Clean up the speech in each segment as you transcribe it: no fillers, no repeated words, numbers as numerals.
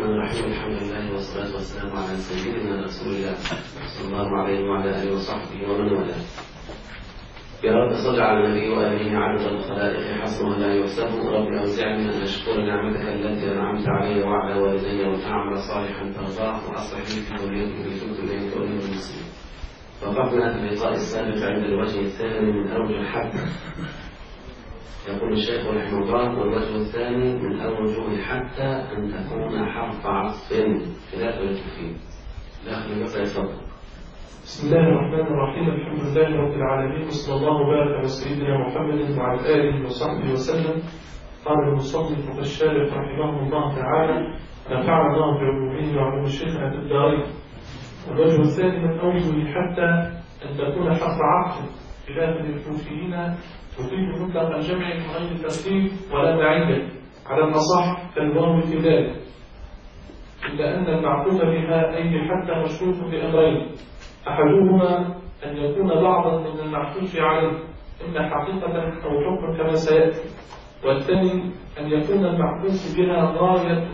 الرحمن الرحيم. الحمد لله والصلاة والسلام على سيدنا رسول الله صلى الله عليه وعلى آله وصحبه ومن والاه. يا رب صل على النبي وآله عدد الخلائق حسبه لا يحسب. رب أوزعني أن أشكر نعمتك التي أنعمت علي وعلى والدي وأعمل صالحا ترضاه وأصلح لي في ذريتي بتوب إليك وإلى المسلمين. وقفنا في اللقاء السابق عند الوجه الثاني من أوجه الحد. يقول الشيخ رحمه الله: والوجه الثاني من أوجه حتى أن تكون حرف عطف خلاف الكفين. داخل المسألة يفضل. بسم الله الرحمن الرحيم. الحمد لله رب العالمين، وصلى الله وبارك على سيدنا محمد وعلى آله وصحبه وسلم. قال المصنف الشارح رحمه الله تعالى: نفعنا الله بعلومه وعلوم شيخنا في الدارين. والوجه الثاني من أوجه حتى أن تكون حرف عطف خلاف الكوفيين تفيد مطلق الجمع من غير ترتيب ولا بعيدا على الأصح كالواو في ذلك، إلا أن المعطوف بها أي حتى مشروط بأمرين: أحدهما أن يكون بعضا من المعطوف عليه إما حقيقة أو حكم كما سيأتي، والثاني أن يكون المعطوف بها غاية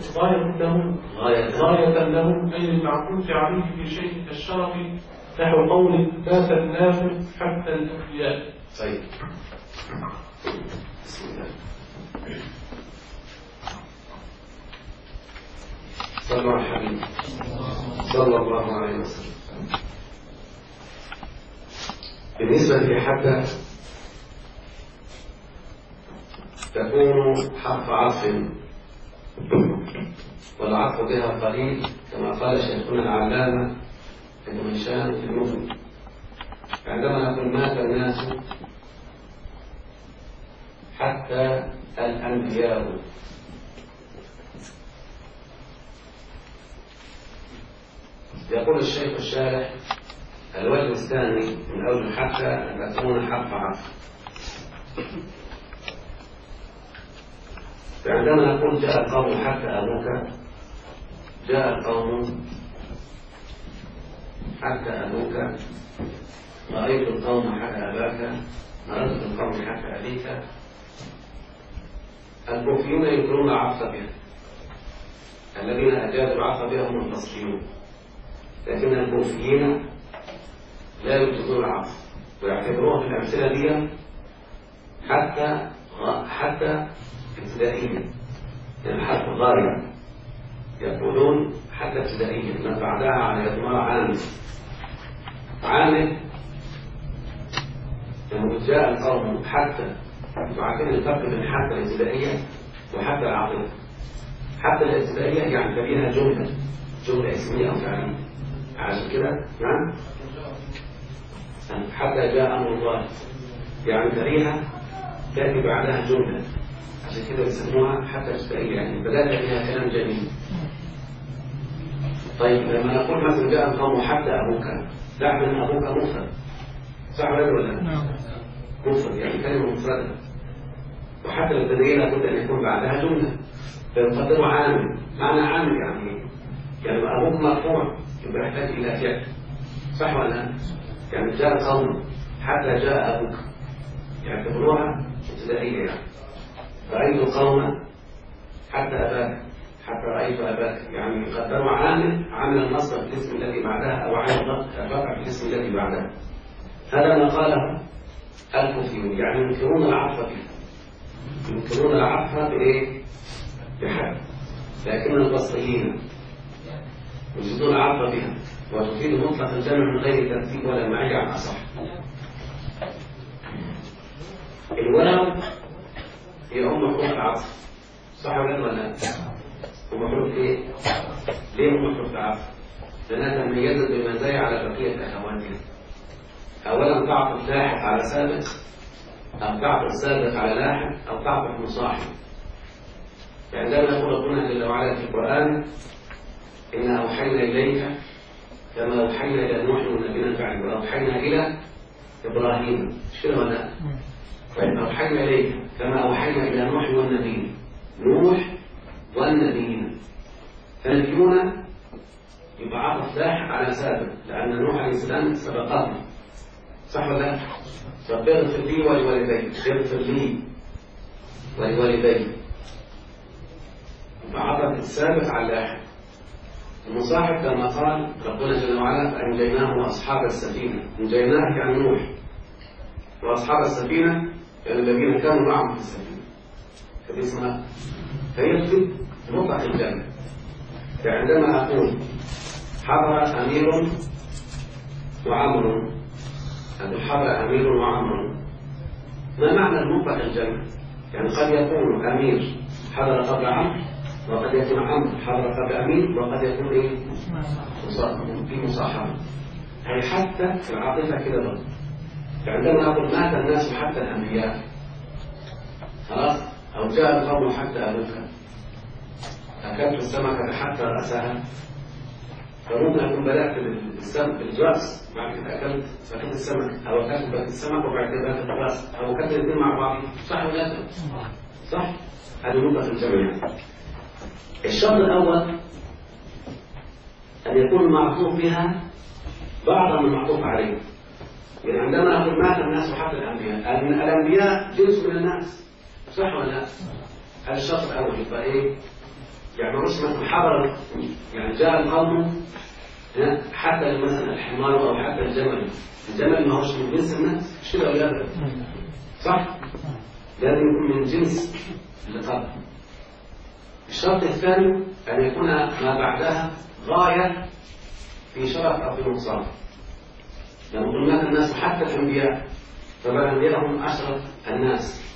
له أي المعطوف عليه في شيء كالشرف، نحو قول ما ثناه حتى الأنبياء. طيب، بسم الله. صلى على الحبيب صلى الله عليه وسلم. بالنسبة لحتى تكون حرف عطف، والعطف بها قليل كما قال شيخنا العلامة ابن هشام في المغني: عندما نقول مات الناس حتى الأنبياء، يقول الشيخ الشارح: الوجه الثاني من أوجه حتى أن تكون حرف عطف. فعندما نقول جاء القوم حتى أبوك، جاء القوم حتى أبوك، رأيت القوم حتى أباك، مررت القوم حتى أبيك. الكوفيون ينكرون العطف بها، الذين أجازوا العطف بها هم البصريون، لكن الكوفيين لا يجوزون العطف ويعتبروها في الأمثلة دي حتى ابتدائية، يعني حرف غاية. يقولون حتى ابتدائية ما بعدها على إضمار عامل. لما جاء القوم حتى، وعارفين الفرق بين حتى الابتدائية وحتى العاطفة. حتى الابتدائية يعني تبينها جملة اسمية أو فعلية، عشان كده نعم حتى جاء أمر الله يعني تريها تأتي بعدها جملة، عشان كده يسموها حتى ابتدائية، يعني بدأت فيها كلام جميل. طيب لما نقول مثلا جاء القوم حتى أبوك، تعرف أن أبوك مفرد، صح ولا لا؟ مفرد يعني كلمة مفردة، وحتى الابتدائية لابد أن يكون بعدها جملة، فيقدروا عامل. معنى عامل يعني أبوك مرفوع يبقى يحتاج إلى فعل، صح ولا لا؟ يعني جاء القوم حتى جاء أبوك يعتبروها ابتدائية، يعني رأيت القوم حتى أباك، حتى رأيت أباك، يعني يقدروا عامل المصدر في الاسم الذي بعدها أو عامل الرفع في الاسم الذي بعدها. هذا ما قاله الكوفيون، يعني ينكرون العطف فيه، ينكرون العطف بإيه؟ بحد. لكن البصريين يجدون العطف بها وتفيد مطلق الجمع من غير ترتيب ولا معية عن أصح. الواو هي حروف العطف، صح ولا لا؟ حروف ايه؟ ليه حروف العطف؟ لأنها تميزت بالمزايا على بقية أخواتها. أولا تعطف لاحق على سابق، أو تعطف سابق على لاحق، أو تعطف مصاحب. فعندما يقول ربنا جل وعلا في القرآن: إنا أوحينا إليك كما أوحينا إلى نوح والنبيين من بعده وأوحينا إلى إبراهيم، مش كده ولا لا؟ طيب أوحينا إليك كما أوحينا إلى نوح والنبيين، نوح والنبيين، فالنبيون يبقى عطف لاحق على سابق، لأن نوح عليه السلام سبقه، صح ولا لا؟ رب اغفر لي ولوالديك، اغفر لي ولوالديك، يبقى عطف السابق على اللاحق. المصاحب كما قال ربنا جل وعلا فأنجيناه وأصحاب السفينة. أنجيناه يعني نوح، وأصحاب السفينة يعني الذين كانوا معهم في السفينة. كيف اسمها؟ فيكتب مطلق الجنة. فعندما أقول حضر أمير وعمر، أقول حضر أمير وعمر، ما معنى المطلق الجنة؟ يعني قد يكون أمير حضر قبل عمرو، وقد يكون عمرو حضر قبل أمير، وقد يكون إيه؟ في مصاحبة. هي حتى في العاطفة كده برضه. فعندما نقول مات الناس حتى الأنبياء، خلاص، أو جاء القوم حتى أبوك، أكلت السمكة حتى رأسها، فممكن أكون بدأت بالرأس بعد كده أكلت السمك، أو أكلت السمك وبعد كده أكلت الرأس، أو أكلت الاثنين مع بعض. صح ولا لا؟ صح؟ هذه نقطة الجميع. الشرط الأول أن يكون المعطوف بها بعضا من المعطوف عليه. يعني عندما نقول مات الناس حتى الأنبياء، الأنبياء جنس من الناس، صح ولا لا؟ هذا الشرط الأول. يبقى إيه؟ يعني مش مثلا حضر، يعني جاء القوم حتى مثلا الحمار أو حتى الجمل ما هوش من جنس الناس، مش كده ولا لا؟ صح؟ لازم يكون من جنس اللي قبل. الشرط الثاني أن يكون ما بعدها غاية في شرف أو في نقصان. لما قلنا الناس حتى الأنبياء، طبعا الأنبياء هم أشرف الناس،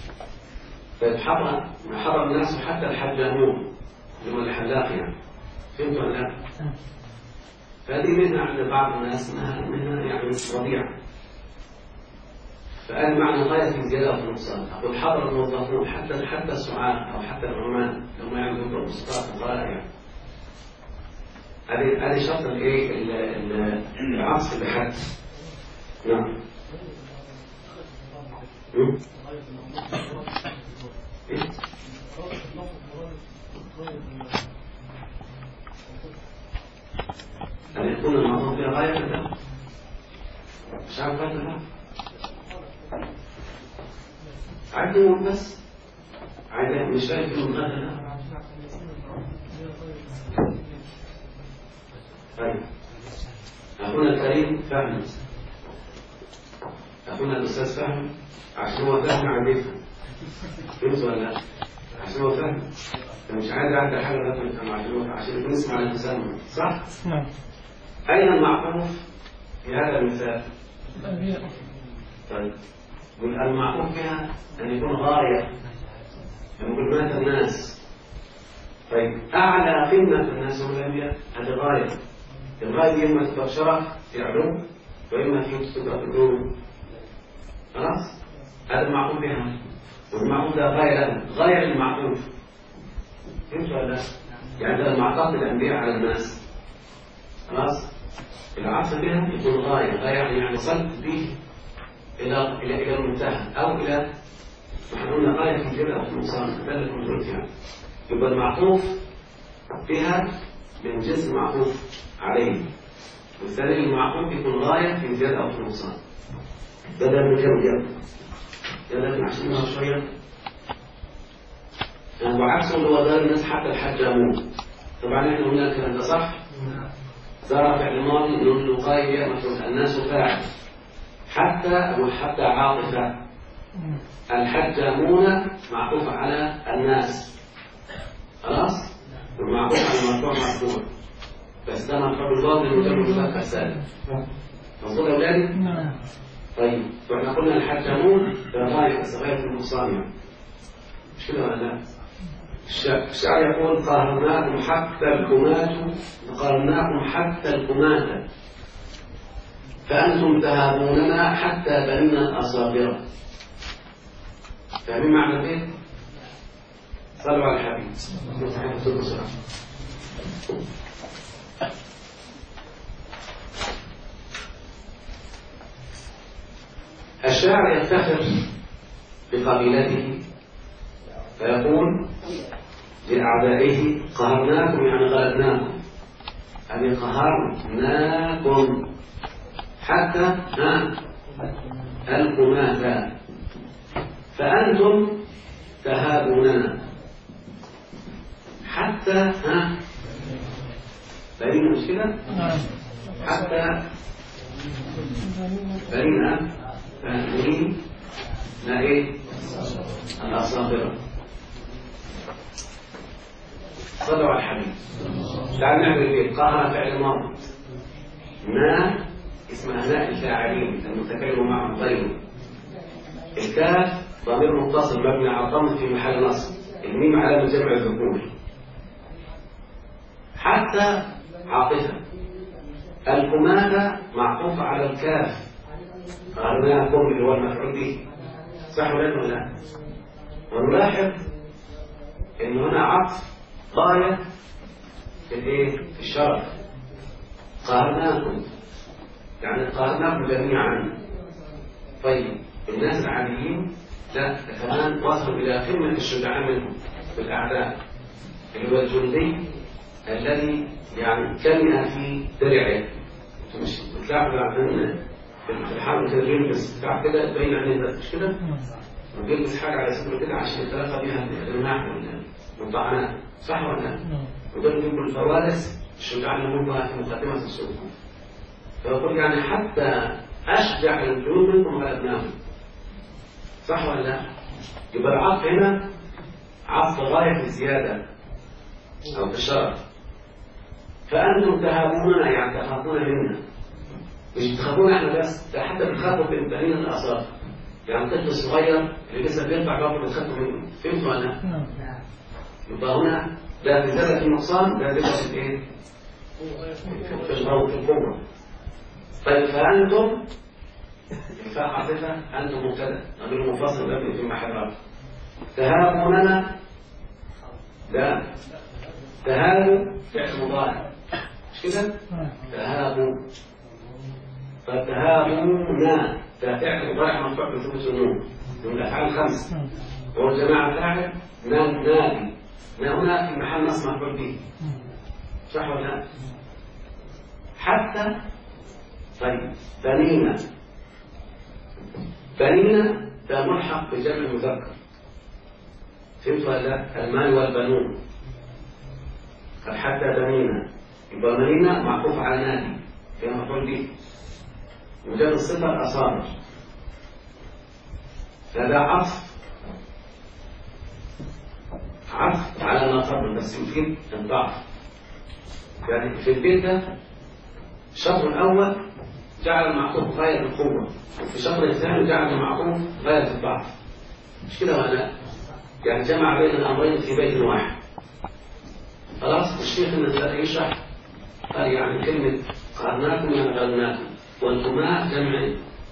حضر الناس حتى الحجامون اللي هو الحلاق، يعني فهمتوا ولا لا؟ فهذه منها عند بعض الناس منها يعني وضيعة. فقال معنى غاية في زيادة في النقصان. أقول حضر الموظفون حتى السعاة أو حتى العمال لما يعملوا بسطات الغلاء، يعني هذه شرط الايه العطف بحد. نعم. أن يكون المعطوف فيها غاية كذا، مش عارف غاية لا عادي، بس عادي مش شايف من غاية لا. طيب أخونا الكريم فهم، أخونا الأستاذ فهم، عشان هو فهم عن يفهم. فهمت ولا لا؟ عشان هو فهم، مش عايز أعدي حاجة لا تفهم، عشان يكون اسمع التسامح، صح؟ نعم. أين المعطوف في هذا المثال؟ طيب والمعطوف فيها أن يكون غاية، لما يقول مات الناس. طيب أعلى قمة الناس هم الأنبياء، هذه غاية. الغاية دي إما تبقى شرف في علوم، وإما تبقى في العلوم. خلاص؟ هذا المعطوف بها، والمعطوف ده غاية له، غاية للمعطوف. فهمت ولا لا؟ يعني لما عطفت الأنبياء على الناس، خلاص؟ العطف بها يكون غاية يعني وصلت به إلى المنتهى، أو إلى نحن قلنا غاية في الجبل أو في النقصان، ده اللي كنت قلت يعني. يبقى المعطوف بها من جنس معطوف عليه، والثاني المعطوف يكون غاية في الجبل أو في النقصان. بدل من كم جبل؟ يلا نحسنها شوية. وعكسه اللي هو دار الناس حتى الحجامون. طبعا احنا قلنا الكلام ده صح؟ ضرب فعل الماضي نون الوقاية مفعول، الناس فاعل، حتى عاطفة. الحجامون معطوف على الناس، خلاص؟ والمعطوف على المرفوع مرفوع، بس ده مرفوع بالواو لمجرد مذكر سالم. مظبوط يا أولادي؟ نعم. طيب واحنا قلنا الحجامون ده غاية بس غاية النقصان يعني. مش كده ولا لا؟ الشاعر يقول قهرناكم حتى الكمات فأنتم تهابوننا حتى بنينا الأصابر. فاهمين معنى ايه؟ صلوا على الحبيب. الشاعر يفتخر بقبيلته فيقول لأعدائه قهرناكم يعني غلبناكم، يعني قهرناكم حتى الكمات فأنتم تهابوننا حتى بنين مش كده؟ حتى بنين بنين لا إيه؟ الأصابرة. صلوا على الحبيب. تعال نعمل ايه؟ قهر فعل ماضي. ما اسمها ناء الفاعلين المتكلم معهم غيره. الكاف ضمير متصل مبني على الضم في محل نصب. الميم علامة جمع الذكور. حتى عاطفة. الكمامة معطوفة على الكاف. قهرناكم اللي هو المفعول به. صح ولا لا؟ ونلاحظ ان هنا عطف غاية في الايه؟ في الشرف. قهرناكم يعني قهرناكم جميعا. طيب الناس العاديين لا كمان وصلوا الى قمة الشجاعة منهم في الاعداء اللي هو الجندي الذي يعني كان في درعه. مش بتلاحظوا عندنا في الحرب كده بيلبس بتاع كده تبين عليه مش كده؟ وبيلبس حاجة على صدره كده عشان يتلقى بيها الرماح والمطعنات. صح ولا لا؟ ودول بيقولوا الفوارس الشجاعة اللي موجودة في مقدمة السوق. فيقول يعني حتى أشجع الجنود منكم غلبناهم. صح ولا لا؟ يبقى العطف هنا عطف غاية في الزيادة أو في الشرف. فأنتم تهابوننا يعني تخافون منا. مش تخافون احنا بس، ده حتى بتخافوا من بنين الأعصاب. يعني الطفل الصغير اللي لسه بيرفع راسه بتخافوا منه. فهمتوا ولا لا؟ يبقى هنا لا زيادة في النقصان لا زيادة في الايه؟ في الغوط في القوة. طيب فأنتم الفاء عاطفة أنتم مبتدأ ضمير منفصل مبني في محل رفع. تهابوننا ده تهابوا فعل مضارع مش كده؟ تهابوا. فتهابونا ده فعل مضارع مرفوع بثبوت النون من الأفعال الخمس. وهو جماعة فاعل نادي هنا في محل نصب مفعول به. صح ولا لا؟ حتى طيب بنينا ده ملحق بجمع المذكر. فهمت ولا لا؟ المال والبنون. قد حتى بنينا يبقى بنينا معطوف على نادي في مفعول به وجاب الصفة الأصابع. هذا عطف على ما قبل بس يفيد الضعف. يعني في البيت ده الشطر الأول جعل المعطوف غاية القوة وفي الشطر الثاني جعل المعطوف غاية الضعف. مش كده ولا لا؟ يعني جمع بين الأمرين في بيت واحد. خلاص الشيخ النزل يشرح قال يعني كلمة قهرناكم يعني غلبناكم والكماء جمع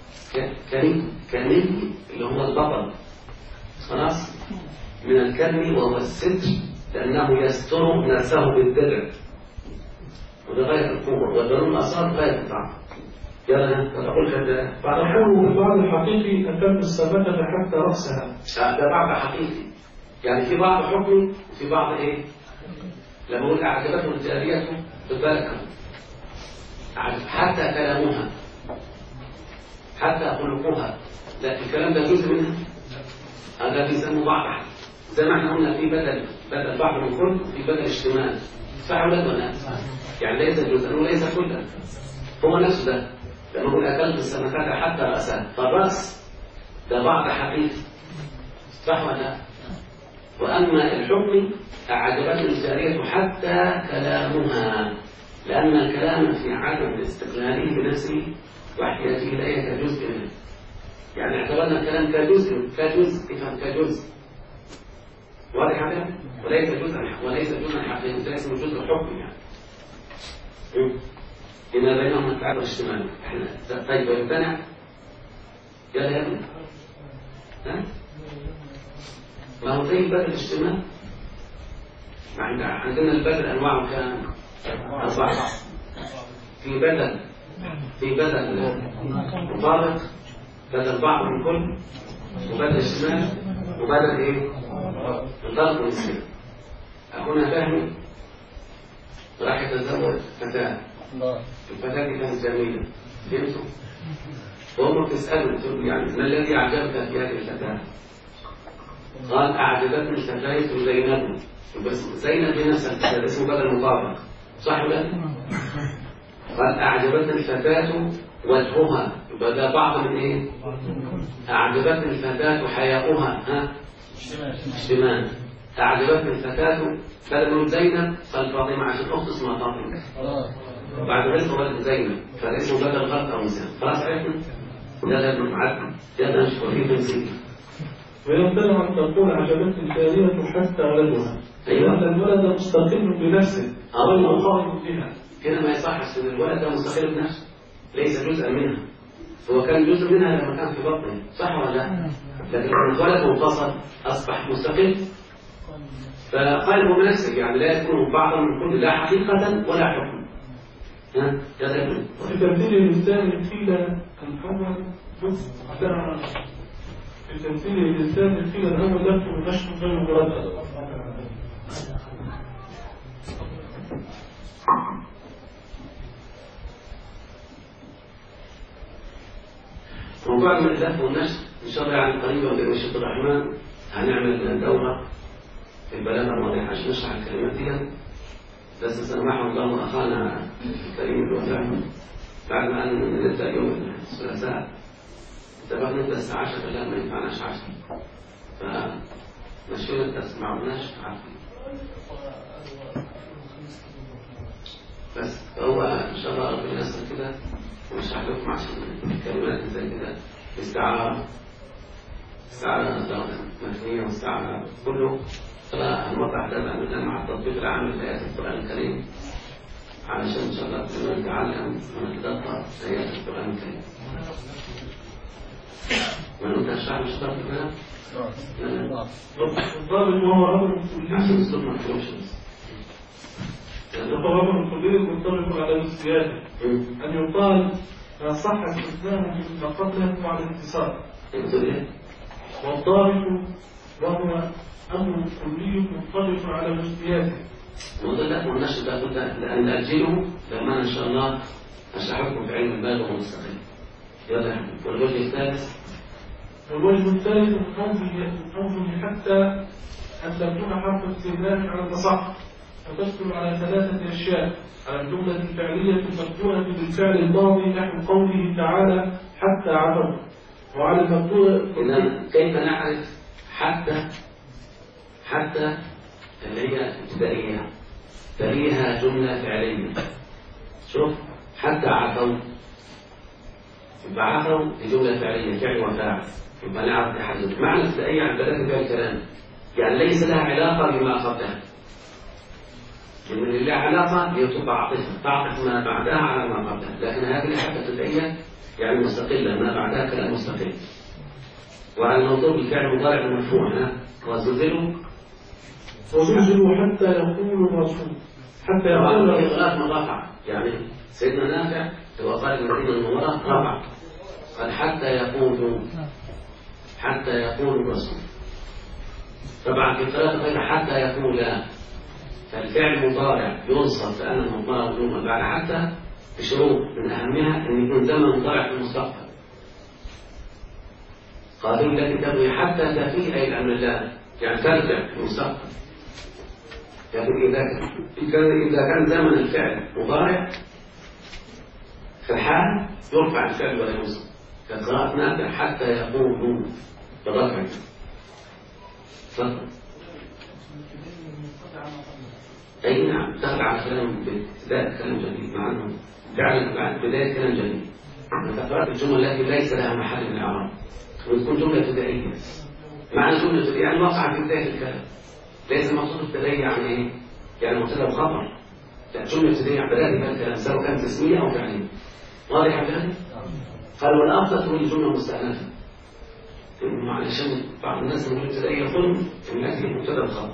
كني اللي هو البطل. خلاص من الكلم وهو الستر لأنه يستر نفسه بالدرع وده غاية القوة والبنون الأصاب غاية الضعف. يلا نقول كذا تقول البعض الحقيقي أتم السبتة حتى رأسها. ده بعض حقيقي يعني في بعض حكمي وفي بعض إيه؟ لما أقول أعجبته الجارية بالبركة حتى كلامها حتى خلقها. لا الكلام ده جزء منها. هذا بيسموه بعض زي ما احنا قلنا في بدل بعض من كل في بدل اشتمال. صح ولا لا؟ يعني ليس جزءا وليس كلا. هو نفسه ده لما أقول أكلت السمكات حتى رأسها فالرأس ده بعض حقيقي. صح ولا لا؟ وأما الحكم أعجبته الجارية حتى كلامها لأن الكلام في عدم استقلاله بنفسه واحتياجه إليه كجزء منه. يعني اعتبرنا الكلام كجزء افهم كجزء واضح هذا وليس جزءا حقيقي ليس من جزء الحكم يعني. إن بينهم التعب والاشتمال احنا طيب ويمتنع يلا يا ابني ها ما هو زي بدل الاشتمال. عندنا البدل أنواع كان أربعة. في بدل مطابق بدل بعض من كل وبدل الشمال وبدل ايه؟ الضغط والسير. أخونا فهمي راح يتزوج فتاة. الفتاة دي كانت جميلة. فهمتوا؟ وهم بتسأله تقول يعني ما الذي أعجبك في هذه الفتاة؟ قال أعجبتني الفتاة زينب. بس زينب بنفسها ده اسمه بدل مطابق صح ولا لا؟ قال أعجبتني الفتاة وجهها، يبقى ده بعض من إيه؟ أعجبتني الفتاة حياؤها، ها؟ اشتمال. أعجبتني الفتاة فلم زينب قال فاطمة عشان أخت اسمها فاطمة. بعد ذلك ولد زينب فالاسم بدل غلط أو نسيان. خلاص عرفنا؟ ده ابن معدل، ده نشكر فيه تنسيق. ويمتنع أن تقول أعجبتني الجارية حتى ولدها. أيوة. لأن الولد مستقل بنفسه غير خارج بها. كده ما يصحش ان الولد ده مستقل بنفسه، ليس جزءا منها. هو كان جزء منها لما كان في بطنه، صح ولا لا؟ لكن لما الولد انفصل اصبح مستقل. فقال مناسب، يعني لا يكون بعضا من كل، لا حقيقة ولا حكم. ها؟ كذا يقول. في تمثيل الإنسان الفيل الأول في تمثيل الإنسان الفيل الأول له نشر غير مرتب. موضوع من الدفع والنشر إن شاء الله يعني قريبا بإذن الشيخ الرحمن هنعمل دورة في البلاغة الماضية عشان نشرح الكلمات دي. بس سمحه الله أخانا الكريم الوفاء بعد ما نبدأ يوم الثلاثاء اتفقنا نبدأ الساعة 10، لا ما ينفعناش 10 فمشينا الدرس ما عملناش عارفين. بس فهو إن شاء الله ربنا يسر كده ونشرح لكم عشان الكلمات زي كده استعارة متنية واستعارة كله. فالموضع ده بقى مع التطبيق العام لآيات القرآن الكريم علشان إن شاء الله نتعلم ونتدبر آيات القرآن الكريم. وأنت الشعب مش ضرب كده؟ الضابط وهو أمر كلي عشان الصوت ما تكونش وهو أمر كلي منطبق على الزيادة أن يقال ما صح استخدامه فيما قبله مع الانتصار. والضابط وهو أمر كلي منطبق على الاجتياز. وده لا والنشر ده قلت لأن أجله لما إن شاء الله أشرحكم في علم البالغ والمستقيم. يلا والوجه الثالث. والوجه الثالث من قوله حتى أن تكون حرف استئناف على الأصح فتدخل على ثلاثة أشياء: على الجملة الفعلية المبدوءة بالفعل الماضي نحو قوله تعالى حتى عفوا، وعلى المبدوء كيف نعرف حتى اللي هي ابتدائية تليها جملة فعلية. شوف حتى عفوا يبقى عفوا لجملة فعلية فعل وفاعل، يبقى نعرف تحدد معنى ابتدائية عن بداية فيها الكلام، يعني ليس لها علاقة بما قبلها. لأن اللي لها علاقة هي تبقى عاطفة تعطف ما بعدها على ما قبلها، لكن هذه حتى ابتدائية يعني مستقلة ما بعدها كلام مستقل. وعلى الموضوع بالفعل مضارع المرفوع وزلزلوا حتى يقول الرسول حتى يقول إغلاق ما رفع، يعني سيدنا نافع هو قال الذين المنورة رفع قال حتى يقول الرسول. طبعا في الثلاثة غير حتى يقول فالفعل مضارع ينصب لأن المضارع وجوبا بعد حتى بشروط من أهمها أن يكون زمن مضارع في المستقبل. قالوا التي تبغي حتى تفيء أي الأمر الله يعني ترجع في المستقبل. يعني إذا كان زمن الفعل مضارع في الحال يرفع الفعل ولا ينصب كقراءة نافع حتى يقولوا برفع. أي نعم دخل على كلام بداية كلام جديد مع أنه فعلا بعد بداية كلام جديد. أنت قرأت الجملة التي ليس لها محل من الإعراب وتكون جملة ابتدائية. معنى جملة ابتدائية يعني واقعة في بداية الكلام، ليس المقصود ابتدائية يعني إيه؟ يعني مبتدأ بخبر. لا جملة ابتدائية يعني بداية الكلام سواء كانت اسمية أو فعلية. واضح هذا؟ قال والأفضل تكون الجملة مستأنفة. علشان بعض الناس من الابتدائية يظن أن هذه مبتدأ بخبر.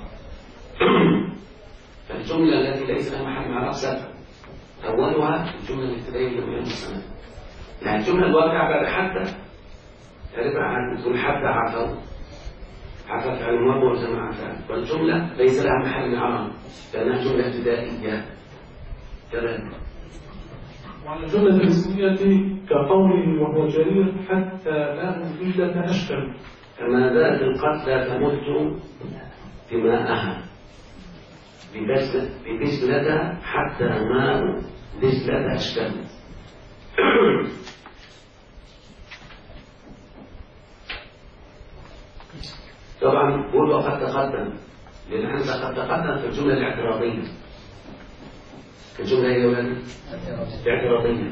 فالجملة التي ليس لها محل إعراب سبع أولها الجملة الابتدائية اللي هي المستأنفة. يعني الجملة الواقعة بعد حتى تعرفها عن تقول حتى عفوا فعل الماضي وجمع فعل، والجملة ليس لها محل إعراب لأنها جملة ابتدائية. كذلك وعلى الجملة الاسمية كقوله وهو جرير حتى لا مفيدة أشكل. كما ذات القتلى تمت دماءها بدجلة حتى ماء دجلة أشكال. طبعا قول وقد تقدم، لأن احنا قد تقدم في الجملة الاعتراضية. الجملة هي ولد اعتراضية.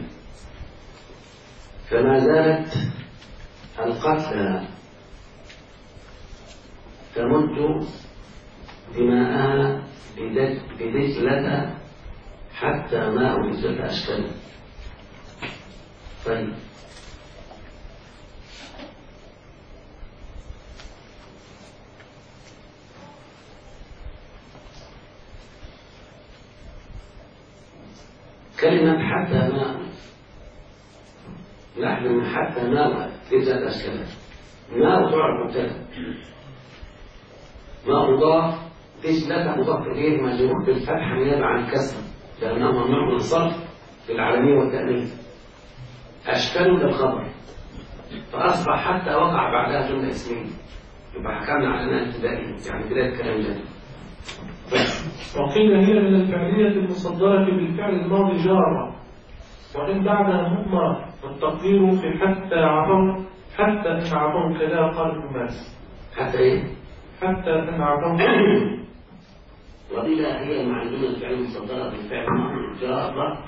فما زالت القتلى تمد دماءها بدجلة حتى ماء دجلة أشكال. طيب كلمة حتى ماء، نحن من حتى ماء دجلة أشكال. ماء تعرف مبتدأ، ماء مضاف، دجلة مضاف إليه مجرور بالفتح نيابة عن الكسر لأنه ممنوع من الصرف في العالمية والتأنيث. أشكال للخبر، فأصبح حتى وقع بعدها جملة اسمية، يبقى حكمنا على أنها ابتدائية، يعني بداية كلام جديد. وقيل هي من الفعلية المصدرة بالفعل الماضي جارة، وإن بعدها مضمرة، والتقدير في حتى عفوا، حتى إن عفوا كذا قال ابن مالك. حتى إيه؟ حتى إن عفوا. وقيل هي معلومة الفعل المصدرة بالفعل الماضي جارة.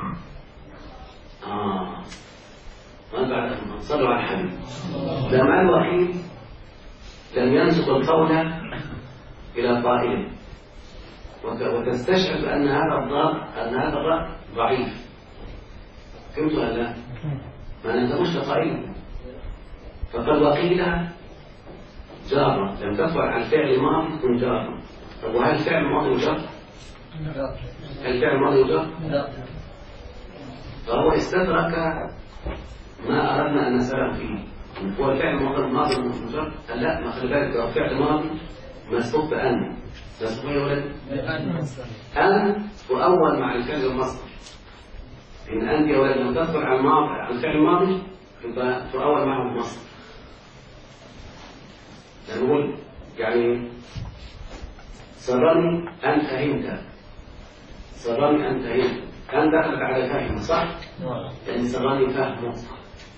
ما بعد صلوا على الحبيب. لما الوحيد لم ينسب القول إلى قائله، وتستشعر أن هذا الرأي ضعيف. فهمت ولا لا؟ ما ننتمش لقائله. فقد وقيل جارة لم تدخل على الفعل الماضي تكون جارة. طب وهل الفعل الماضي جار؟ هل الفعل الماضي جار؟ فهو استدرك ما أردنا أن نسأل فيه. هو الفعل الماضي مجرد؟ قال لا، ما خلي بالك، هو الفعل الماضي مسبوق بأن. مسبوق يا ولد؟ أن تؤول مع الفعل المصدر. إن أنت يا ولد لما تدخل على الفعل الماضي يبقى تؤول معه المصدر. نقول يعني سرني أن فهمت، سرني أن فهمت، أن دخلت على فهم، صح؟ لأن سرني فهم مطلق.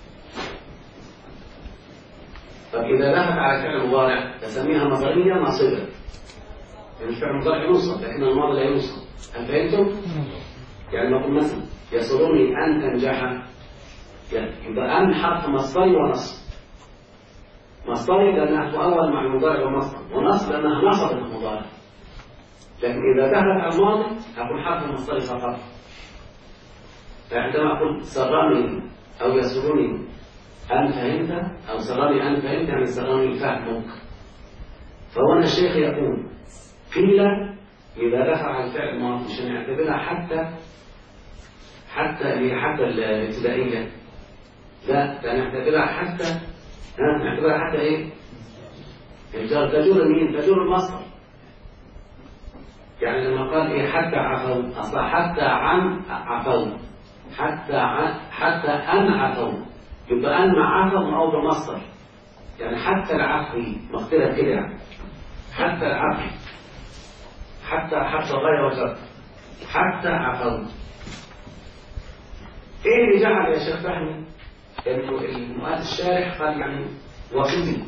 طب إذا دخلت على فعل مضارع تسميها مصدرية ناصبة، يعني الفعل المضارع يوصف لكن الماضي لا يوصف. هل فهمتم؟ يعني نقول مثلا يسرني أن تنجح، يبقى أن حرف مصدري ونصب. مصدري لأنها تؤول مع المضارع والمصدر، ونصب لأنها نصبت المضارع. لكن إذا دخلت على الماضي أقول حرف المصدر فقط. فعندما أقول سرني أو يسرني أن فهمت، أو سرني أن فهمت، يعني سرني فهمك. فهنا الشيخ يقول قيل إذا دخل على الفعل الماضي مش نعتبرها حتى الابتدائية، لا نعتبرها حتى إيه؟ الجار تجور مين؟ تجور المصدر. يعني لما قال إيه حتى عفوا، أصلا حتى عن عفوا، حتى أن عفوا، يبقى أن مع عفوا موضع مصدر، يعني حتى العفو مختلف كده، يعني حتى العفو، حتى غير وجه، حتى عفوا. إيه اللي جعل يا شيخ فهمي إنه المؤلف الشارح قال يعني وقيل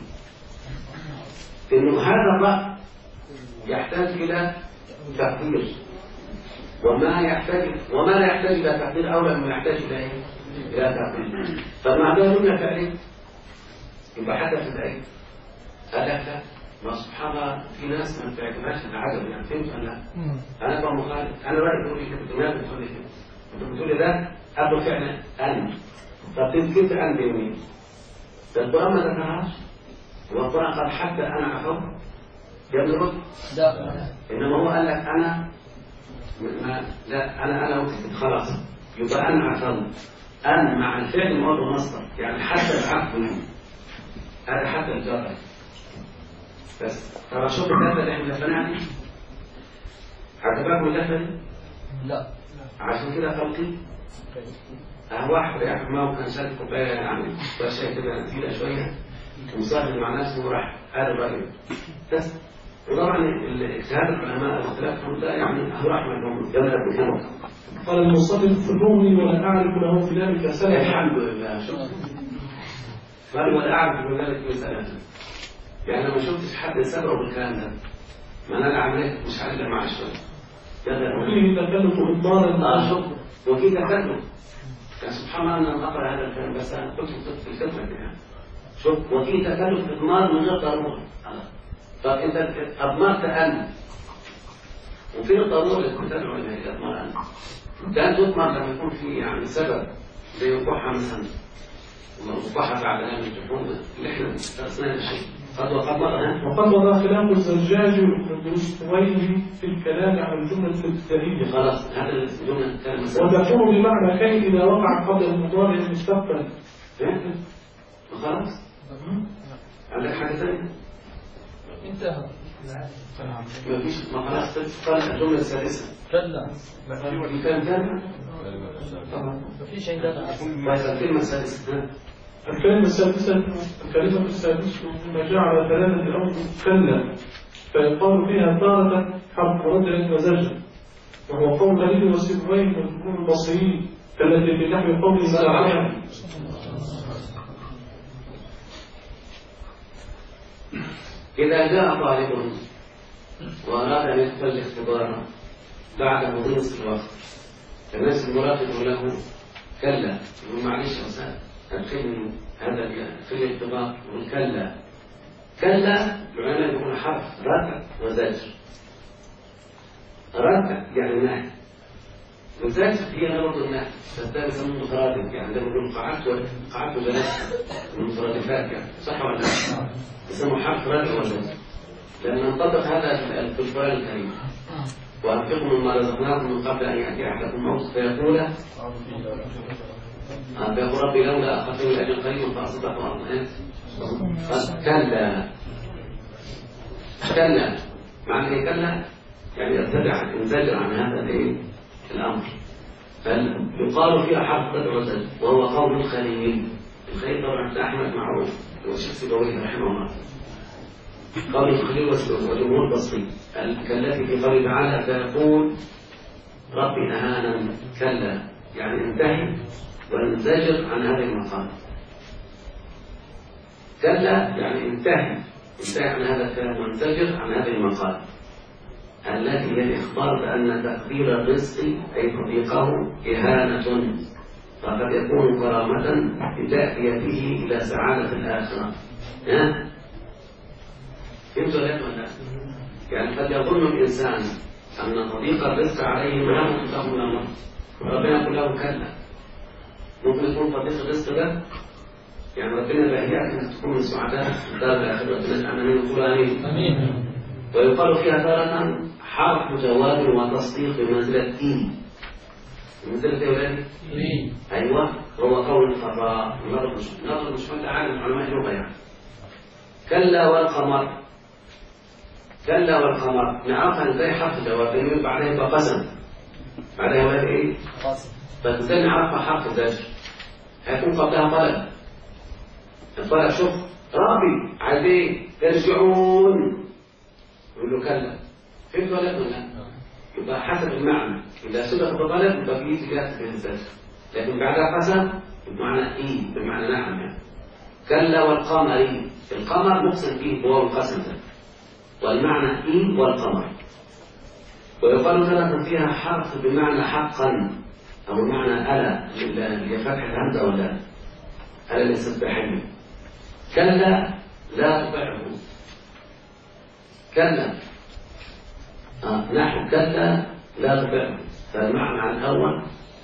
إنه هذا الرأي يحتاج إلى تقدير، وما لا يحتاج إلى تقدير أولى من يحتاج إلى إيه؟ إلى تقدير. فمع ذلك جملة فعلية يبقى حتى في الآية قال لك ما سبحان الله في ناس ما بتعجبهاش العجب، يعني فهمت ولا لا؟ أنا بقى مخالف، أنا رأيي بتقول لي كده، دماغي بتقول لي كده، أنت بتقول لي ده قبل فعلا أن. طب تذكرت أن بيمين، ده القرآن ما ذكرهاش، والقرآن قال حتى أنا عفوت يا ابن رد، إنما هو قال لك أنا لا أنا وكتب خلاص، يبقى أنا عفوت. أن مع الفعل موضع مصدر، يعني حتى العفو هذا حتى الجار. بس طب شوف الداتا اللي احنا دفناها دي عجبك الداتا دي؟ لا عشان كده خلقي واحد يعرف ما هو كان شارب كوبايه يعني شاي كده تقيله شويه ومصاحب مع نفسه وراح قال الراجل بس وطبعا اجتهاد العلماء واختلافهم ده يعني هو أحمد بن جابر بن حنبل. قال المصنف في الرومي ولا أعرف له في ذلك سنة. الحمد لله. قال ولا أعرف له ذلك سنة. يعني أنا ما شفتش حد سبقه بالكلام ده. ما أنا عملت مش عارف مع شوية. وفيه تكلف إضمارا. شوف وفيه تكلف. يعني سبحان الله أنا أقرأ هذا الكلام بس أنا كنت في الفترة يعني. شوف وفيه تكلف إضمار من غير ضرورة. طب أنت أضمرت أن وفي ضرورة تدعو إلى إضمار أن ده تضمر لما يكون في يعني سبب زي وقوعها مثلا وقوعها بعد أن الجحوم اللي إحنا أثناء الشيء وقد مضى خلاف الزجاج وابن السويد في الكلام عن الجملة الابتدائية. خلاص هذا الجملة كلمة وتكون بمعنى كي إذا وقع قبل المضارع المستقبل. خلاص عندك حاجة ثانية؟ انتهى. ما فيش ما خلاص قال الجملة السادسة. كلا. كان كان. ما فيش عندنا. الكلمة السادسة. الكلمة السادسة ما جعل ثلاثة الأمر كلا فيقال فيها تارة حرف رجل وزجر وهو قول غريب وسبوين والجمهور البصري التي في نحو قول ساعة. إذا جاء طالب وأراد أن يدخل الاختبار بعد مضي نصف الوقت فالناس المراقب له كلا معلش يا أدخلني هذا في الاختبار يقول كلا. كلا العلماء يقولون حرف رفع وزجر. رفع يعني نهي وزجر هي برضه النهي بس ده بيسموه مترادف يعني ده بيقول قعدت وجلست المترادفات يعني صح ولا لا؟ يسموه حرف رفع وزجر لأن ننطبق هذا في القرآن الكريم وأنفقوا مما رزقناكم من قبل أن يأتي أحدكم الموت فيقول ربي لولا أخذتني لأجل قريب فأصدق وأطمئنت. كلا كلا معنى إيه كلا؟ يعني يرتدع ينزجر عن هذا الأمر فيقال فيها حرف رفع وزجر وهو قول الخليل. الخليل طبعا أحمد معروف والشيخ سيبويه رحمه الله. قول الخليل وجمهور البصري كالتي في قوله تعالى فيقول ربي نهانا كلا يعني انتهي وانزجر عن هذا المقام. كلا يعني انتهي عن هذا الكلام وانزجر عن هذا المقام التي هي الإخبار بأن تقدير الرزق أي تطبيقه إهانة فقد يكون كرامة لتأتي به إلى سعادة الآخرة. فهمتوا ولا؟ يعني قد يظن الإنسان أن تضييق الرزق عليه مهمة تقوم من الله وربنا يقول له كلا. ممكن يكون تضييق الرزق ده يعني ربنا بأهيئك أنك تكون من سعداء الدار الآخرة ربنا أمين يقول آمين. ويقال فيها تارة حرف جواب وتصديق بمنزلة إي. بمنزلة إيه ولادي؟ أيوة هو قول الفراء نظر مش عالم علماء اللغة يعني. كلا والقمر. كلا والقمر نعرفها ازاي حرف جواب لأنه بعدها يبقى قسم بعدها يبقى ايه؟ قسم. فازاي نعرفها حرف زجر؟ هيكون قبلها طلب. الطلب شوف ربي عايز ايه؟ ترجعون يقول له كلا. فهمت ولا لا؟ يبقى حسب المعنى إذا سبق بطلب يبقى فيه تجاه الزجر لكن بعدها قسم بمعنى ايه؟ بمعنى نعم يعني. كلا والقمر. القمر مقسم فيه بواو القسم ده والمعنى إي والقمر. ويقال ثلاثا فيها حرف بمعنى حقا أو بمعنى ألا اللي فتح الهمزة أو لا ألا للسباحين. كلا لا تطعه. كلا نحو كلا لا تطعه فالمعنى الأول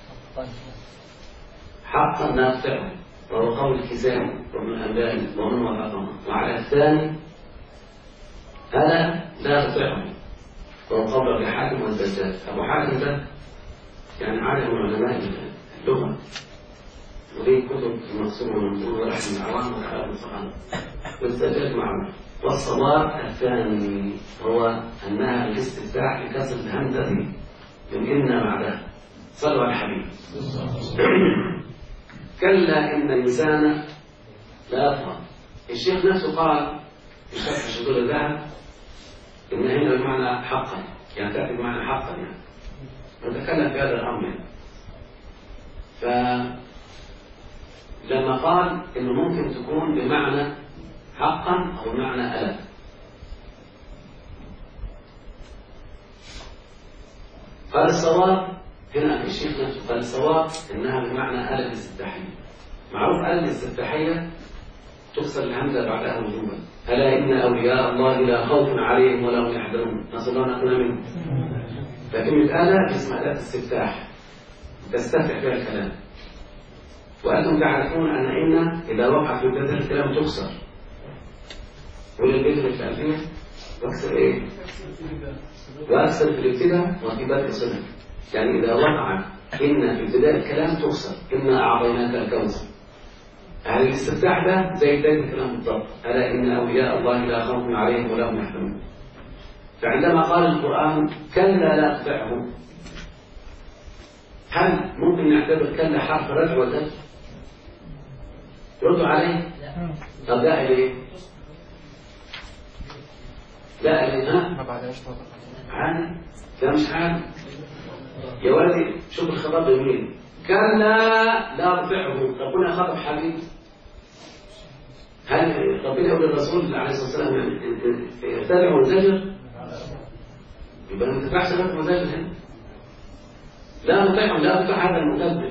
حقا لا تطعه وهو قول الكسائي ومن الأنباء ومن وفقه. وعلى الثاني ألا لا تطيعه وهو قول أبي حاتم والزجاج. أبو حاتم ده يعني عالم من علماء اللغة وليه كتب المقصود والمنظور ورحم العوام وكلام الصحابة والزجاج معه. والصواب الثاني هو أنها الاستفتاح لكسر الهمزة من إن بعدها. صلوا على الحبيب. كلا إن الإنسان لا يطغى. الشيخ نفسه قال في شرح شذور الذهب إن هنا بمعنى حقا، يعني تأتي بمعنى حقا يعني، نتكلم في هذا الأمر يعني. فلما قال إنه ممكن تكون بمعنى حقا أو بمعنى ألا، قال الصواب هنا في الشيخ نفسه، قال الصواب إنها بمعنى ألا الاستفتاحية. معروف ألا الاستفتاحية تكسر الهمزة بعدها وجوبا، ألا إن أولياء الله لا خوف عليهم ولا هم يحزنون، نسأل الله أن نكون منهم. فكلمة ألا اسمها أداة استفتاح تستفتح فيها الكلام. وأنتم تعرفون أن إن إذا وقع في بداية الكلام تكسر، وللبيت في الألفية واكسر إيه؟ وأكسر في الابتداء وفي بدء صلة. يعني إذا وقع إن في ابتداء الكلام تكسر، إنا أعطيناك الكوثر. يعني الاستفتاح ده زي بداية الكلام بالضبط، ألا إن أولياء الله لا خوف عليهم ولا هم يحزنون. فعندما قال القرآن كلا لا تطعه، هل ممكن نعتبر كلا حرف رجع وزجر؟ ردوا عليه. طب لا إليه، لا إليه، ها؟ ما بعدهاش طبعا. عادي، ده مش عادي يا ولدي. شوف الخطاب جميل، كلا لا تطعه. ربنا خطب حبيب، هل ربنا يقول للرسول عليه الصلاة والسلام اتبعوا الزجر؟ يبقى ما تتبعش غير مزاجر هنا. لا تطعهم، لا تطع هذا المكذب.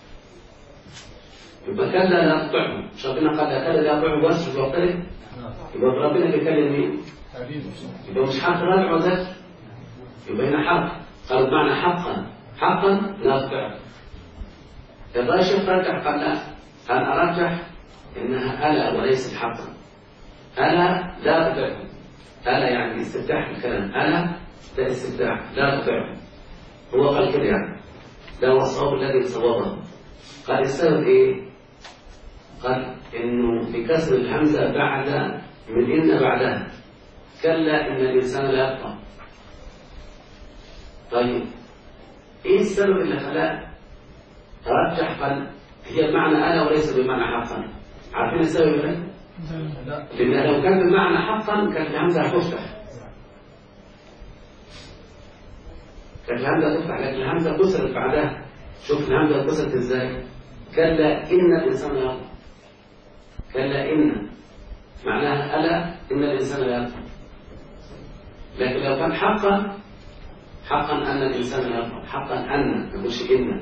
يبقى كلا لا تطعهم، مش ربنا قال كلا لا تطعهم واسجد واقترب؟ يبقى ربنا بيكلم مين؟ يبقى مش حرف رابع وزجر، يبقى هنا حرف. قال بمعنى حقا، حقا لا تطعهم. يبقى الشيخ رجح قال لا، أنا أرجح إنها ألا وليست حقا. ألا لا تطعهم، ألا يعني استفتاح الكلام، ألا ده استفتاح لا تطعهم. هو قال كده يعني، ده هو الصواب الذي صوابه. قال السبب إيه؟ قال إنه بكسر الهمزة بعد من إن بعدها، كلا إن الإنسان لا يبقى. طيب إيه السبب اللي خلاه ترجح؟ قال هي بمعنى ألا وليس بمعنى حقا. عارفين السبب إيه؟ لأن لو كان بمعنى حقا كانت الهمزة هتفتح، كانت الهمزة تفتح، لكن الهمزة كسرت بعدها. شوف الهمزة كسرت إزاي؟ كلا إن الإنسان لا يطغى. كلا إن معناها ألا إن الإنسان لا يطغى. لكن لو كان حقا، حقا أن الإنسان لا يطغى، حقا أن، ما يقولش إن.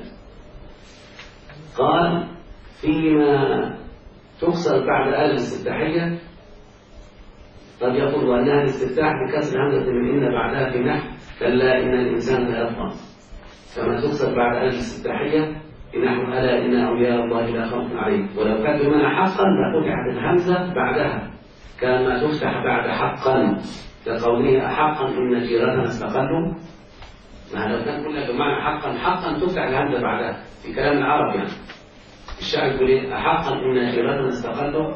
قال فيما تكسر بعد آل الاستفتاحية قد يقول وأنها الاستفتاح بكسر همزة من إن بعدها في نحو كلا إن الإنسان لا يطغى، كما تكسر بعد آل الاستفتاحية في نحو ألا إن أولياء الله لا خوف عليهم. ولو كان بمعنى حقا لفتحت الهمزة بعدها كما تفتح بعد حقا، كقوله أحقا إن جيراننا استقلوا. ما لو كان كلها بمعنى حقا، حقا تفتح الهمزة بعدها في كلام العرب يعني. الشاعر يقول ايه؟ أحقا إن جيراننا استقلوا،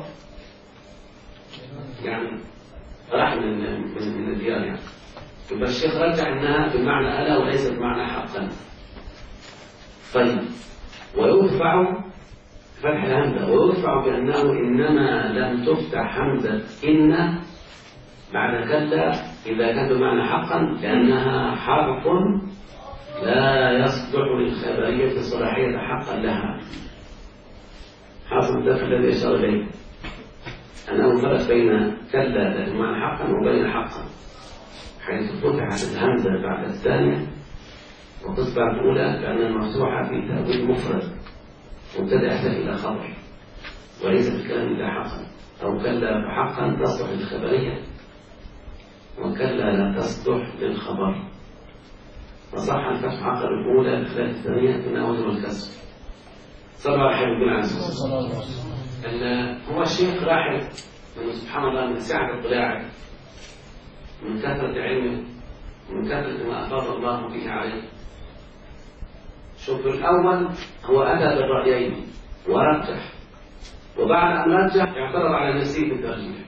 يعني راح من الديار يعني. يبقى الشيخ رجع انها بمعنى ألا وليس بمعنى حقا. طيب ويرفع فتح الهمزة، ويرفع بأنه إنما لم تفتح همزة إن بعد كلا إذا كان بمعنى حقا، لأنها حرف لا يصلح للخبرية الصلاحية حقا لها. حاصل الدفع الذي أشار إليه أنه فرق بين كلا بمعنى حقا وبين حقا، حيث فتحت الهمزة بعد الثانية وتصبح الأولى كأنها مفتوحة في تأويل مفرد مبتدأ إلى خبر، وليس في الكلام إلا حقا. أو كلا فحقا تصلح للخبرية، وكلا لا تصلح للخبر. وصح الفتح عقب الأولى بخلاف الثانية تناول والكسر. صلى على حبيب الله عليه الصلاة والسلام. هو الشيخ لاحظ أنه سبحان الله من سعة اطلاعه، من كثرة علمه، من كثرة ما أفاض الله به عليه. شوف الأول هو أتى بالرأيين ورجح، وبعد أن رجح اعترض على نفسه بالترجيح.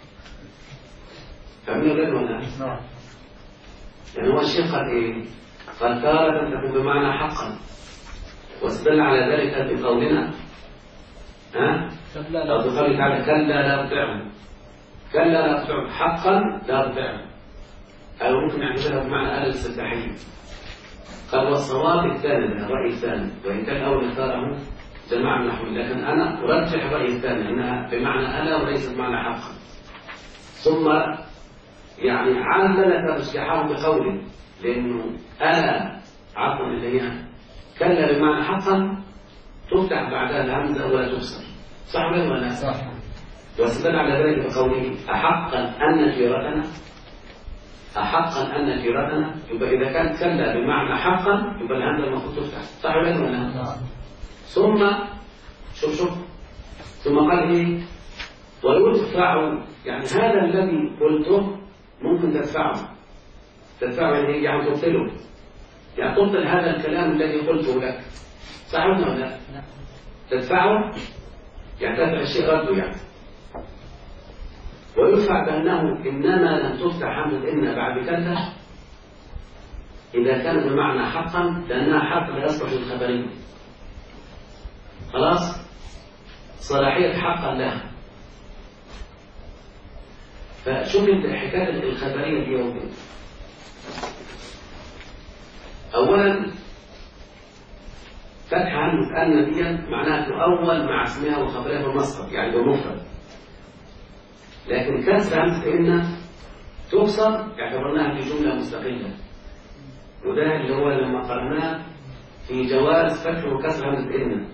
فمن غير ولا نعم. يعني هو الشيخ قال إيه؟ قال تارة تكون بمعنى حقا، واستدل على ذلك بقولنا أو بقوله تعالى كلا لا تطعه، كلا لا تطعه حقا لا تطعه. أو ممكن نعتبرها بمعنى آلة السباحية. قال والصواب الثاني من الرأي الثاني، وإن كان الأول اختاره جماعة النحوي، لكن أنا أرجح الرأي الثاني أنها بمعنى ألا وليس بمعنى حقا. ثم يعني علل ترجيحه بقوله، لأنه ألا عفوا اللي هي كلا بمعنى حقا تفتح بعدها الهمزة ولا تكسر، صح ولا لا؟ صح. واستدل على ذلك بقوله أحقا أن جيرتنا، أحقا أن جيرتنا، يبقى إذا كان كلا بمعنى حقا يبقى الهمزة المفروض تفتح، صح ولا لا؟ ثم شوف ثم قال إيه؟ ويدفع، يعني هذا الذي قلته ممكن تدفعه يعني تبطله، يعني تبطل هذا الكلام الذي قلته لك، صح ولا لا؟ تدفعه يعني تدفع الشيء رده يعني. ويدفع بأنه إنما لم تفتح حمد إن بعد كلا إذا كان بمعنى حقا، لأنها حق لا يصلح للخبرية، خلاص صلاحية حقا لها. فشوف حكاية الخبرية دي يومين. أولا فتح همزة أن دي معناها تؤول مع اسمها وخبرها بالمصدر يعني بالمفرد، لكن كسر همزة إن تكسر اعتبرناها في جملة مستقلة، وده اللي هو لما قرناه في جواز فتح وكسر همزة إن،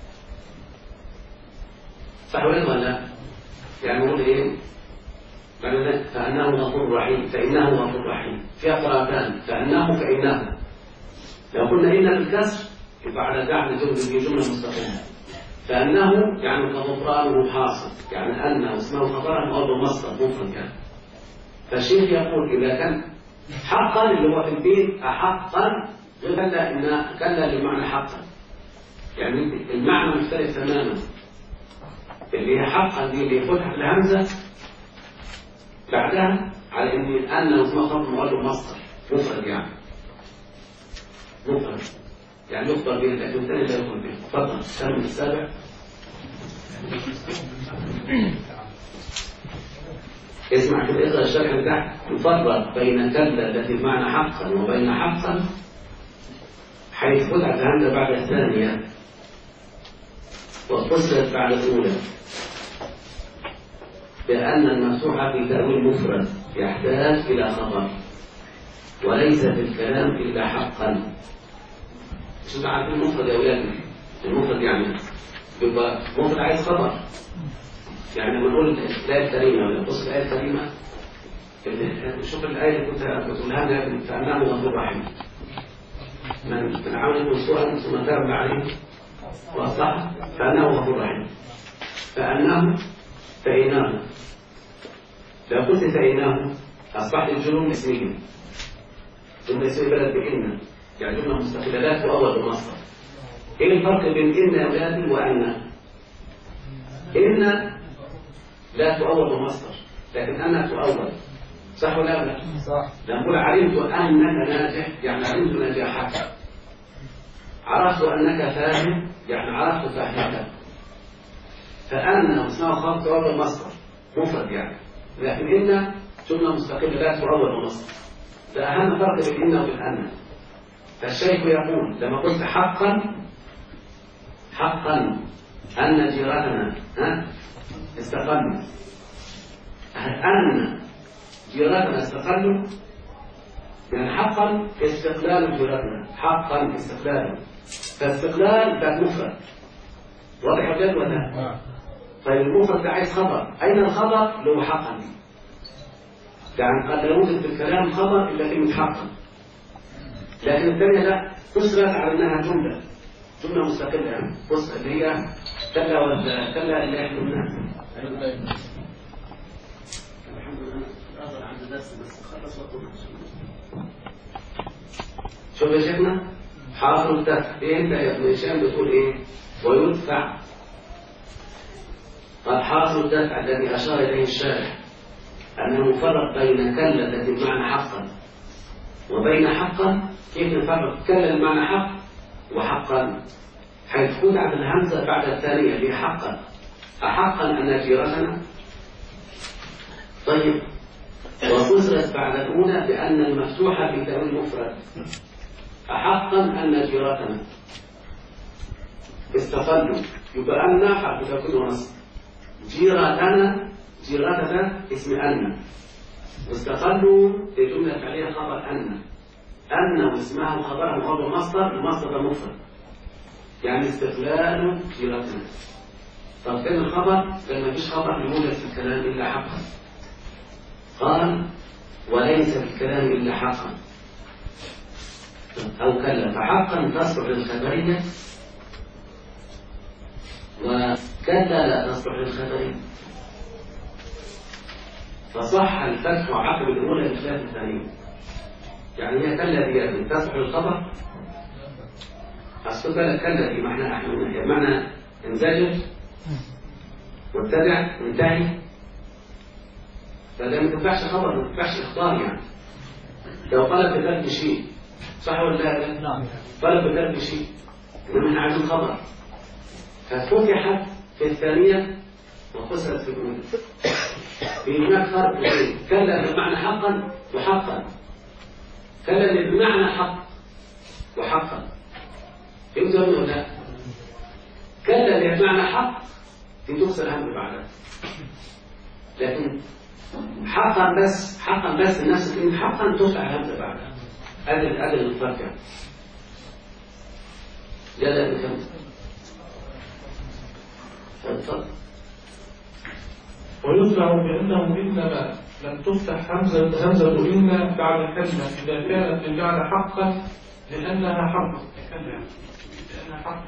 صح ولا لا؟ يعني نقول إيه؟ بعد ذلك فأنه غفور رحيم، فإنه غفور رحيم، فيها قراءتان، فإنه لو قلنا إن بالكسر يبقى على دعم في جملة مستقلة، فأنه يعني كغفرانه حاصل، يعني أنه اسمه خبرا أو بالمصدر مفرد يعني. فالشيخ يقول إذا كان حقا اللي هو في البيت أحقا غير إن كلا بمعنى حقا، يعني المعنى مختلف تماما. اللي هي حقا دي اللي يفتح الهمزة بعدها على أنه اسمه خبر مؤول مصدر مفرد يعني مفرد يعني يخبر به، لكن الثاني لا يخبر به. تفضل الكلام السابع. اسمع كده اقرا الشرح بتاعك. يفرق بين كلا التي بمعنى حقا وبين حقا حيث فتحت الهمزة بعد الثانية وقصرت بعد الأولى، بأن المفتوح في تأويل مفرد يحتاج إلى خبر وليس في الكلام إلا حقا. شو تعرفين المفرد يا أولادنا؟ المفرد يعني يبقى مفرد عايز خبر، يعني لما نقول الآية الكريمة ولا نقص الآية الكريمة، شوف الآية اللي كنت لها فأنه غفور رحيم، من عمل سوءا ثم تاب عليه وأصلح فأنه غفور رحيم، فإنه لو قلت فإنه أصبحت الجملة اسمية، جملة اسمية بدل بإن، يعني جملة مستقلة لا تؤول بالمصدر. إيه الفرق بين إن يا أولادي وأن؟ إن لا تؤول بالمصدر، لكن أن تؤول، صح ولا لا؟ صح. لما نقول علمت أنك ناجح يعني علمت نجاحك، عرفت أنك فاهم يعني عرفت فهمك. فأن اسمها خط تؤول بالمصدر مفرد يعني، لكن إن جملة مستقلة لا تؤول بالمصدر. ده أهم فرق بين إن وبين أن. فالشيخ يقول لما قلت حقا أن جيراننا استقلوا، أن جيراننا استقلوا يعني حقا استقلال جيراننا، حقا استقلال، فاستقلال ده مفرد، واضح يا ولا؟ طيب المفرد ده عايز خبر، أين الخبر؟ اللي هو حقا، يعني قد لا يوجد في الكلام خبر إلا كلمة حقا، لكن الثانية لا تسرد على أنها جملة مستقلة يعني. بص اللي هي كلا اللي احنا قلناها. الحمد لله أقدر عند الناس بس خلص وقتنا. شوف يا شيخنا حاصل الدفع إيه أنت يا ابن هشام بتقول إيه؟ ويدفع. قال حاصل الدفع الذي أشار إليه الشارح أنه فرق بين كلا التي بمعنى حقا وبين حقا. كيف نفرق كلا بمعنى حق وحقا؟ حيث فتحت الهمزة بعد الثانية اللي حقا، أحقا أن جيرتنا. طيب وفسرت بعد الأولى بأن المفتوح في تأويل مفرد أحقا أن جيرتنا استقلوا، يبقى أن حرف توكيد ونصب، جيرتنا جيرتنا اسم أن، واستقلوا لجملة فعلية خبر أن واسمها وخبرها مقابل مصدر، المصدر مفرد يعني استقلال جيرتنا. طب فين الخبر؟ لأن مفيش خبر يوجد في الكلام إلا حقا. قال وليس في الكلام إلا حقا أو كلا، فحقا تصلح للخبرية وكلا لا تصلح للخبرية، فصح الفتح عقب الأولى بخلاف الثانية. يعني هي كلا دي تصلح للخبر، أصل كلا دي معنى انزجر واتبع وانتهي، فده ما تنفعش خبر، ما تنفعش اخبار. يعني لو طلب بترك شيء صح ولا لا؟ نعم. طلب بترك شيء انما احنا عايزين خبر، ففتحت في الثانيه وخسرت في الاولى. في هناك فرق بين كلا بمعنى حقا وحقا. كلا اللي بمعنى حق وحقا فهمت ولا لا؟ كلا اللي بمعنى حق في تكسر الهم بعدها، لكن حقا بس الناس كلمة حقا تفتح الهمزة بعدها. أدل الفرق يعني. لا بكم فالفرق. ويطلع بأنه إنما لم تفتح همزة إن بعد كلمة إذا كانت بمعنى حقا لأنها حق. لأنها حق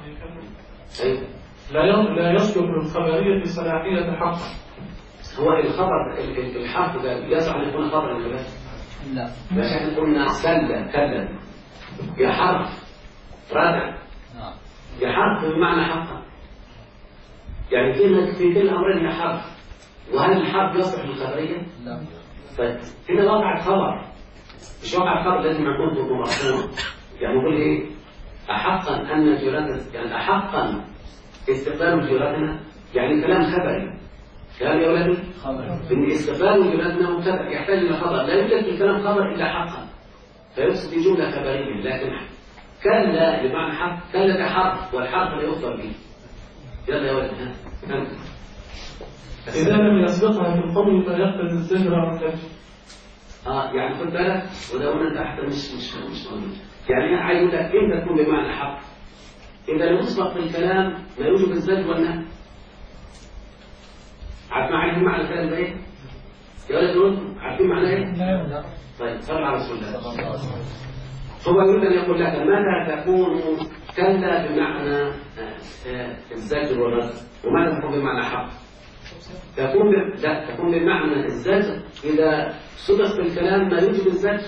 لا يصلح للخبرية صلاحية حقا. هو الخبر الحرف ده يصح أن يكون خبرا ولا لا؟ مش احنا قلنا كلا يا حرف رادع يا حرف بمعنى حقا، يعني في كل أمرين يا حرف، وهل الحرف يصلح للخبرية؟ لا. فهنا وقع الخبر، مش وقع الخبر لازم يكون مرفوع. يعني نقول ايه؟ أحقا أن جيرتنا، يعني أحقا استقبال جيرتنا، يعني كلام خبري. كلام يا ولدي إن استقبال جيرتنا مبتدأ يحتاج إلى خبر، لا يوجد في الكلام خبر إلا حقا، فيقصد في جملة خبرية. لكن كلا بمعنى حق، كلا كحرف والحرف لا يخبر به. يلا يا ولدي ها. إذا لم يسبقها في القول فيقتضي الزجر عن الكلام. يعني خد بالك، وده قلنا تحت مش موجود. يعني أنا عايز أقول لك إمتى تكون بمعنى حق؟ إذا لم يسبق في الكلام لا يوجب الزجر والنهي. عارفين معنى الكلام ده إيه؟ يا ولد دول عارفين معناه إيه؟ لا. طيب صلى على رسول الله. هو يريد أن يقول لك متى تكون كلا بمعنى الزجر والرد، ومتى تكون بمعنى حق؟ تكون بمعنى الزجر إذا صدق في الكلام ما يوجب الزجر.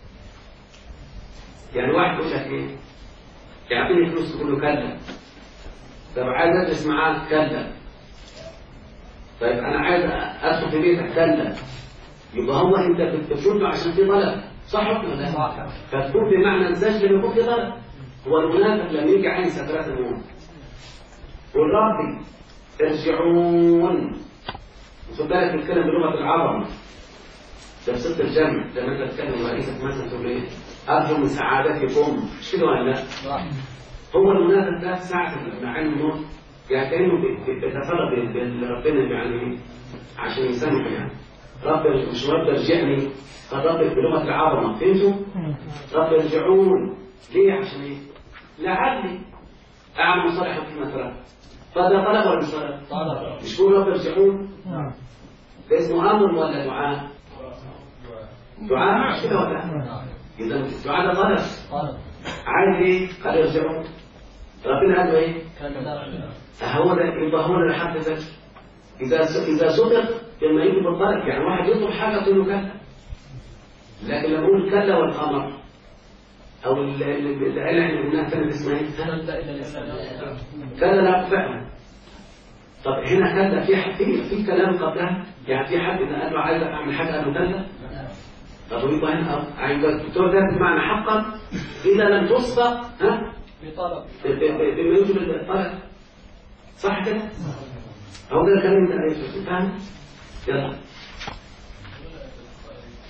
يعني واحد يقول لك إيه؟ يعطيني فلوس تقول له كلا، طب عايز أجلس معاك كلا، طيب أنا عايز أدخل في بيتك كلا، يبقى هو أنت بتشرطه عشان في طلب، صح ولا لا؟ صح. فتكون بمعنى الزجر لما يكون في طلب. هو المنافق لما يجي عين سكرات الموت والرب ارجعون، وخد بالك الكلام بلغة العرب ده بصيغة الجمع. لما انت تتكلم رئيسك مثلا تقول ايه؟ ارجو من سعادتكم، مش كده ولا لا؟ هو المنافق ده ساعة مع الموت يعني كانه بيتفرق بربنا يعني عشان يسامحه. يعني رب مش رب ارجعني، فالرب بلغة العرب فهمتوا؟ رب ارجعون ليه؟ عشان ايه؟ لعلي اعمل صالحا فيما ترى. فده طلب ولا مش طلب؟ مش هو رب ارجعون؟ ده اسمه امر ولا دعاء؟ دعاء مش كده ولا؟ اذا الدعاء ده طلب. عايز ايه؟ قال ارجعون. ربنا قال له ايه؟ هو ده يبقى هو اللي حد ذكي. اذا صدق لما يجي بالطلب، يعني واحد يطلب حاجه تقول له كلا، لكن لما اقول كلا والقمر او الآلة اللي قلناها كانت اسمها ايه؟ كلا لا فعلا. طب هنا كلا في كلام قبلها، يعني في حد اذا قال له عايز اعمل حاجه قال له كلا. طب يبقى هنا عايز الدكتور ده بمعنى حقا اذا لم تسبق بطلب بما يوجب الطلب، صح كده؟ هو ده الكلام اللي انت فاهم؟ يلا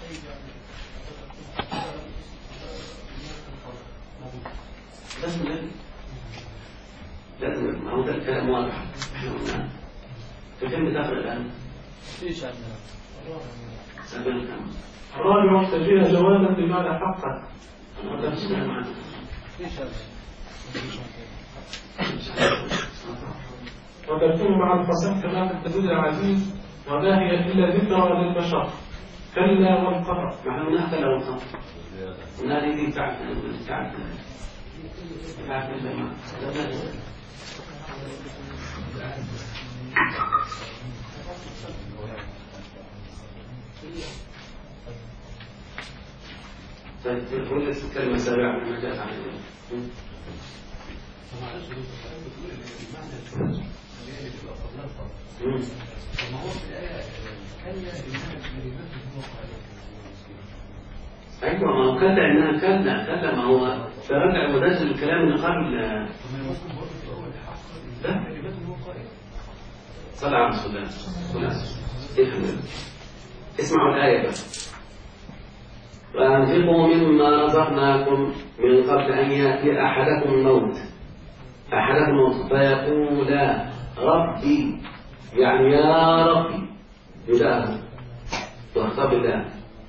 لازم ما هو ده الكلام واضح. احنا قلنا في فين بتفرق الآن؟ فيش عندنا. سبيل كم؟ الرابع تجيه جوازا بمعنى حقا. فيش عندنا. وتكون مع الفصل كما في الحدود العزيز وما هي إلا ذكرى للبشر كلا والقمر. معنى هناك كلا والقمر. هنا دي بتاعت الجماعة. طيب تقول لك كلمة سابعة ما جاءت عن فما هو في الآية كلا أيوة ما هو كلا إنها كلا ما هو ترجع مدرس الكلام اللي قبل ده صلى على رسول الله افهم اسمعوا الآية بس وأنفقوا مما رزقناكم من قبل أن يأتي أحدكم الموت فيقول ربي يعني يا ربي بدأه واختار الله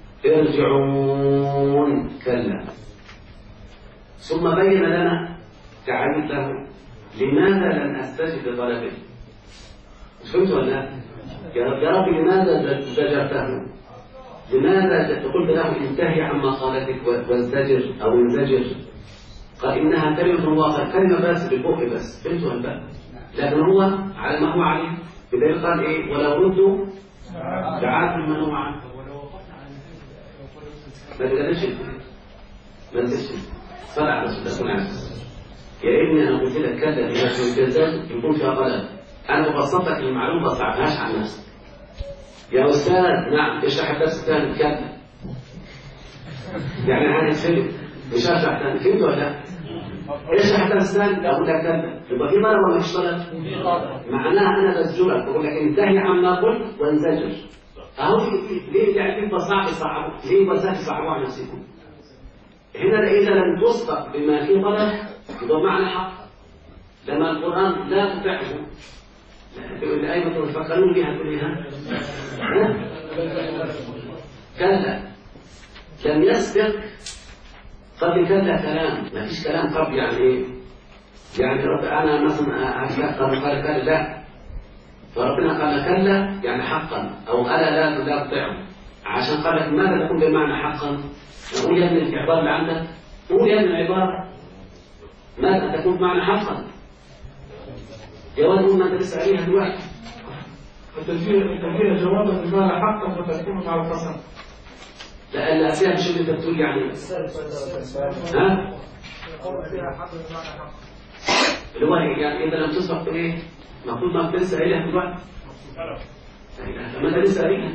ارجعون كلا ثم بين لنا تعريف له لماذا لم أستجب لطلبه فهمت ولا يا رب لماذا زجرته لماذا قلت له انتهي عما قالتك وازدجر أو انزجر قال إنها كلمة واقع كلمة بس بالبق بس فهمت ولا لكن هو على ما هو عليه بدليل قال إيه ولو ردوا دعاة المنوع عنه ما تقدرش ما تقدرش صلى على رسول الله يا ابني أنا قلت لك كذا في نفس الجزاء يكون فيها غلط أنا ببسط لك المعلومة ما تصعبهاش عن نفسك يا أستاذ نعم اشرح الدرس الثاني كذا يعني أنا هتفهم مش هشرح ثاني فهمت ولا لا؟ اشرح الدرس الثاني أقول لك كذا يبقى في مرة ولا مش طلب؟ معناها أنا بسجلك بقول لك انتهي عما قلت وانزجر أهو ليه يعني صعب ليه بسهل صعبوا على نفسكم هنا إذا لم تصدق بما فيه طلب يبقى معنى حق لما القرآن لا تفعله الآية ما تفكرون بها كلها كلا لم يسبق قبل كلا كلام ما فيش كلام قبل يعني إيه يعني أنا مثلا أتلقى من قال كلا لا فربنا قال كلا يعني حقا أو ألا لا تطيعه عشان قال لك ماذا تكون بمعنى حقا نقول يا ابن العبارة اللي عندك قول يا ابن العبارة ماذا تكون بمعنى حقا يا ولد ما انت لسه عليها دلوقتي التنبيه جوابا بمعنى حقا وتكون مع القسم لا فيها مش اللي انت بتقول يعني ها اللي هو يعني انت لم تسبق ايه المفروض ما انت لسه عليها دلوقتي ما انت لسه عليها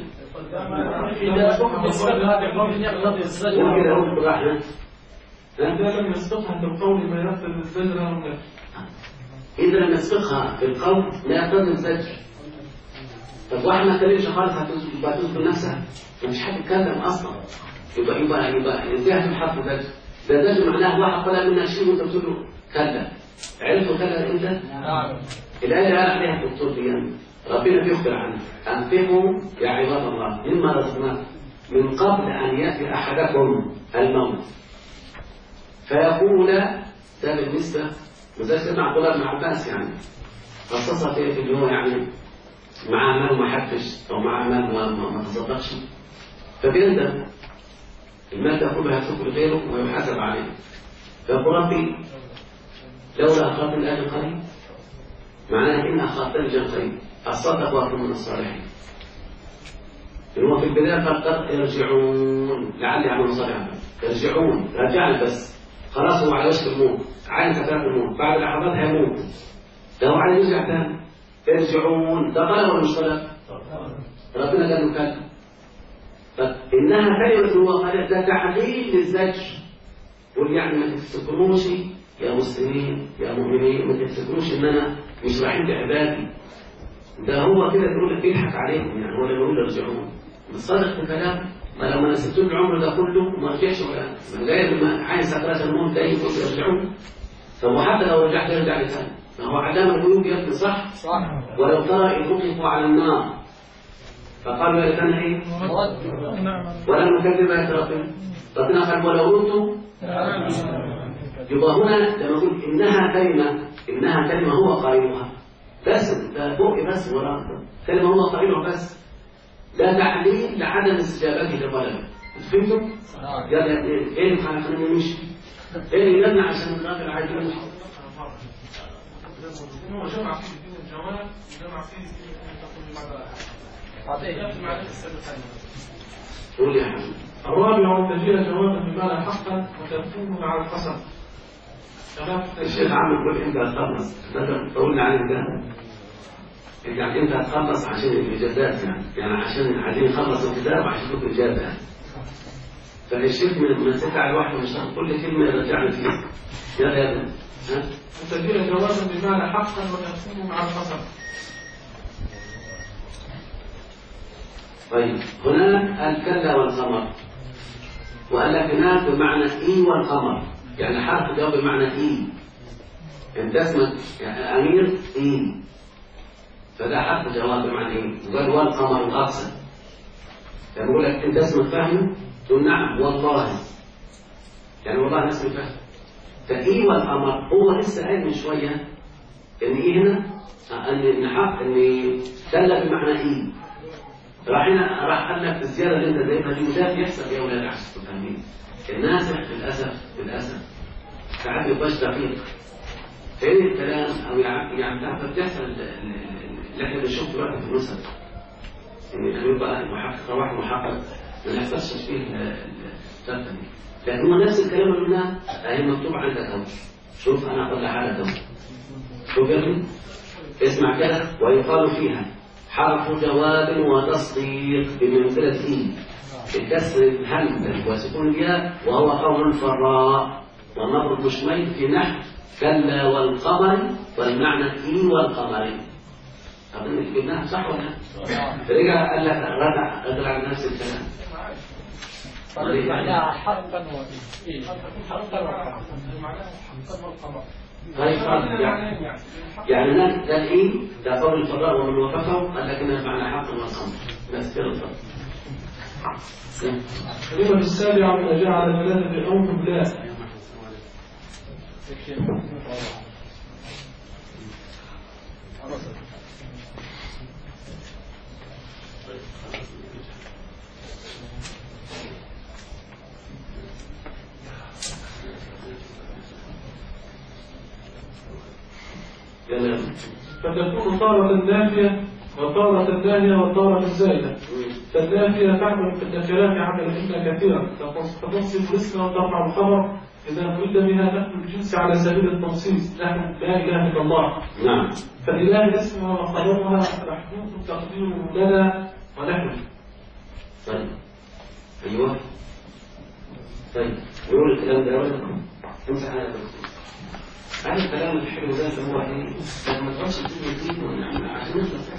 وكده هو براحنا إذا لم يسبقها بالقول ما يقتضي الزجر والنفي إذا لم يسبقها بالقول ما يقتضي الزجر طب واحد ما اتكلمش خالص هتذكر نفسها مش هتتكلم أصلا يبقى ازاي هتحط زجر ده زجر معناه واحد طلع منها شيء وانت بتقول له كلا عرفوا كلا انت؟ نعم الآية اللي قال عليها الدكتور ديان ربنا بيخبر عنه أنفقوا يا عباد الله مما رزقناكم من قبل أن يأتي أحدكم الموت فيقول ده بالنسبة وزي سيدنا عبد الله بن عباس يعني خصصها في اللي هو يعني معاه مال وما حدش أو معاه مال وما تصدقش فبيندم المال ده كله هيترك لغيره ويحاسب عليه فيقول ربي لولا أخذت الآن قريب معناه إن أخذتني جن قريب أصدق وأكون من الصالحين هو في البداية قال ارجعون لعلي أعمل صالحا ارجعون رجعني بس خلاص هو على وشك الموت عايز سكرات الموت بعد لحظات هيموت لو عايز يرجع تاني ارجعون ده طلب ولا مش طلب؟ ربنا قال له كلمة فإنها كلمة هو قال ده تعليل للزجر قول يعني ما تفتكروش يا مسلمين يا مؤمنين ما تفتكروش إن أنا مش رايحين بعبادي ده هو كده بيقول لك بيضحك عليكم يعني هو اللي بيقول ارجعون صادق في كلامه ما لو ما نسيتوا العمر ده كله ما رجعش ولا ما جاي لما عايز سكرات الموت ده يقول ارجعون طب وحتى لو رجعت يرجع لثاني، ما هو عدم الغيوب يبدو صح؟ ولو ترى إن أطلقوا على النار فقالوا يا ليتنا إيه؟ ولم نكذب آيات ربنا. ربنا قال ولو ردوا. يبقى هنا لما نقول إنها كلمة هو قائلها بس ده فوق بس ولا كلمة هو قائلها بس، لا تعليل لعدم استجابته لطلبه. فهمتوا؟ يلا ايه اللي خلينا نمشي؟ ايه اللي يمنع عشان الراجل عايز يمشي؟ هو جمع فيه بين الجواب وجمع فيه قول يا حبيبي. الرابع أن تجيء جوابا بمعنى حقا وتكون مع القسم. الشيخ عامل كل انت هتخلص بدل تقولنا عليه ده يعني انت هتخلص عشان الاجازات يعني عشان عايزين نخلص الكتاب عشان نشوف الاجازه يعني. فالشيخ من سكه الواحد مش كل كلمه يرجعنا فيها. يا ابني ها تجيء جوابا بمعنى حقا وتكون مع القسم. طيب هناك الكلا والقمر، وقال لك هناك بمعنى اي والقمر، يعني حرف جواب بمعنى اي. انت اسمك يعني امير اي، فده حرف جواب بمعنى ايه؟ وقال والقمر الاقصى. يعني بقول لك انت اسمك فاهم؟ تقول نعم والله، يعني والله اسمي فاهم. فاي والقمر هو لسه قايل من شويه ان ايه هنا ان حق ان كلا بمعنى اي. راح قال لك الزياده اللي انت زيها دي وده بيحصل يا ولاد عشان تفهمين. الناس للاسف ساعات يبقاش دقيق. فين الكلام او يعني تعرف بتحصل اللي احنا بنشوفه دلوقتي في النسخ ان يبقى محقق واحد محقق ما يحصلش فيه الثالثه دي. لكن هو نفس الكلام اللي قلناه اهي مكتوب عندك اهو. شوف انا اقول لحالك اهو. شوف يا ابني اسمع كده. ويقال فيها حرف جواب وتصديق بمنزلة إي بكسر الهمزة وسكون الياء، وهو قول الفراء والنظر مشمل في نحو كلا والقمر والمعنى إي والقمر. أظن جبناها صح ولا لا؟ فرجع قال لك رجع على نفس الكلام. معناها حقا وإي حقا والقمر. طيب يعني ده الايه؟ ده قول الفراء ومن وافقه قال لك انها معنى حق والقمر. بس كده الفرق. الكلمة السابعة من جعل ثلاثة أوجه لا. فتكون طارة نافية وطارة ناهية وطارة زائدة. فالنافية تعمل في النكرات عمل إلا كثيرا فتنصب الاسم وترفع الخبر إذا أريد بها نفي الجنس على سبيل التنصيص نحو لا إله إلا الله. نعم. فالإله الاسم وخبرها محدود تقديره لنا ونحن. طيب أيوه. طيب نقول الكلام ده ولا امسح على الدكتور. هذا الكلام الحلو ده اللي هو ايه؟ لما تغش تيجي تيجي عشان نخلص.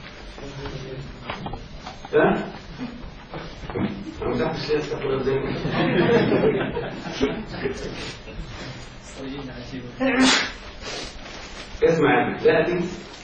ها؟ أنا مسحتش ليه استقبل زي ما اسمع ذاتي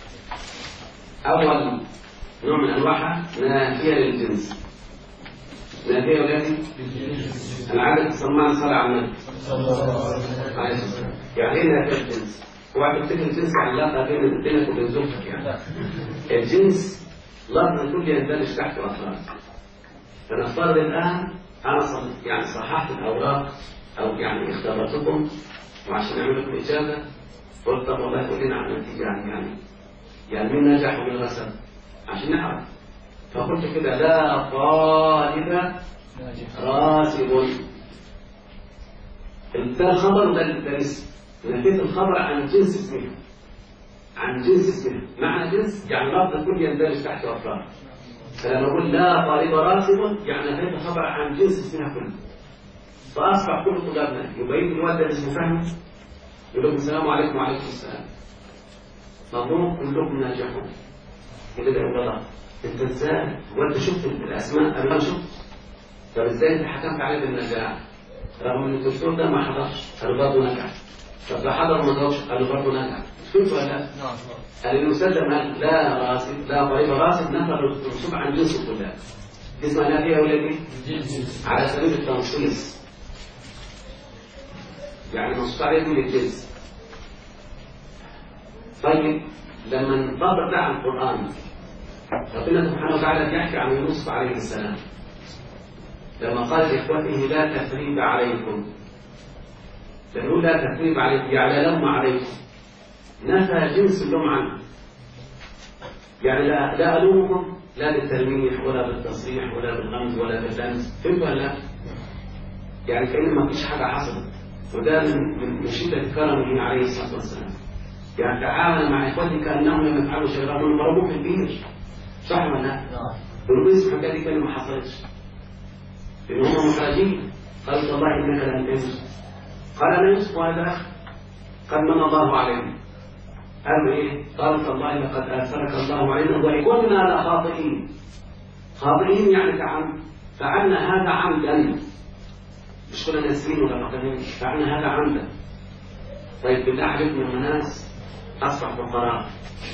أول نوع من أنواعها نافية للجنس. نافية ولادي العدد سمعنا صلاة على النبي عليه الصلاة. يعني ايه نافية الجنس؟ هو تفتكر الجنس علاقة بينك وبين زوجتك يعني. الجنس لفظ الكل يندرج تحت أفراد. فنفترض الآن أنا يعني صححت الأوراق أو يعني اختبرتكم وعشان أعمل لكم إجابة قلت طب والله تقول لنا عن النتيجة يعني مين نجح ومين غسل عشان نعرف. فقلت كده لا طالب راسب. ده الخبر وده الاسم. نفيت الخبر عن جنس اسمها. عن جنس اسمها. معنى جنس يعني لفظ الكل يندرج تحت أفراد. فلما أقول لا طالب راسب يعني نفيت الخبر عن جنس اسمها كله. فأصبح كل طلابنا يبقى يجي الوالد اللي اسمه فهم يقول لكم السلام عليكم وعليكم السلام. مضمون كلكم ناجحون. كده يقول الله انت ازاي؟ وانت شفت الاسماء قبل ما شفت؟ طب ازاي انت حكمت عليه بالنجاح؟ رغم ان الدكتور ده ما حضرش قال برضه نجح. طب ده حضر ما جاوبش قالوا برضه نجح. فهمت ولا لا؟ قال المسلم لا راسب لا قريب راسب نفى الرسوب عن جنس الطلاب. اسمها لا فيها ولا دي؟ على سبيل التنصيص. يعني منصوص عليه من الجنس. طيب لما نطبق ده على القرآن ربنا سبحانه وتعالى بيحكي عن يوسف عليه السلام لما قال لإخوته لا تثريب عليكم. لأنه لا تثريب عليكم يعني لا لوم عليكم. نفى جنس اللوم عنه. يعني لا ألومكم لا بالتلميح ولا بالتصريح ولا بالغمز ولا باللمس. فهمتوا ولا لا؟ يعني كأن ما فيش حاجة حصلت. وده من شدة كرمه عليه الصلاة والسلام. يعني تعامل مع إخوته كأنهم لم يفعلوا شيئا رغم ضربوه في البير. صح ولا لا؟ والبيس الحاجات دي كانت ما حصلتش. لأن هم محرجين. قالوا والله إنك لن تنسوا. قال أنا يوسف وهذا أخ قد من الله علينا. قالوا إيه؟ قالوا تالله لقد آثرك الله علينا وكنا لخاطئين. خاطئين يعني فعلنا هذا عمدا. مش كنا ناسين ولا قتلين. فعلنا هذا عمدا. طيب بالله عليكم من الناس أصبح فقراء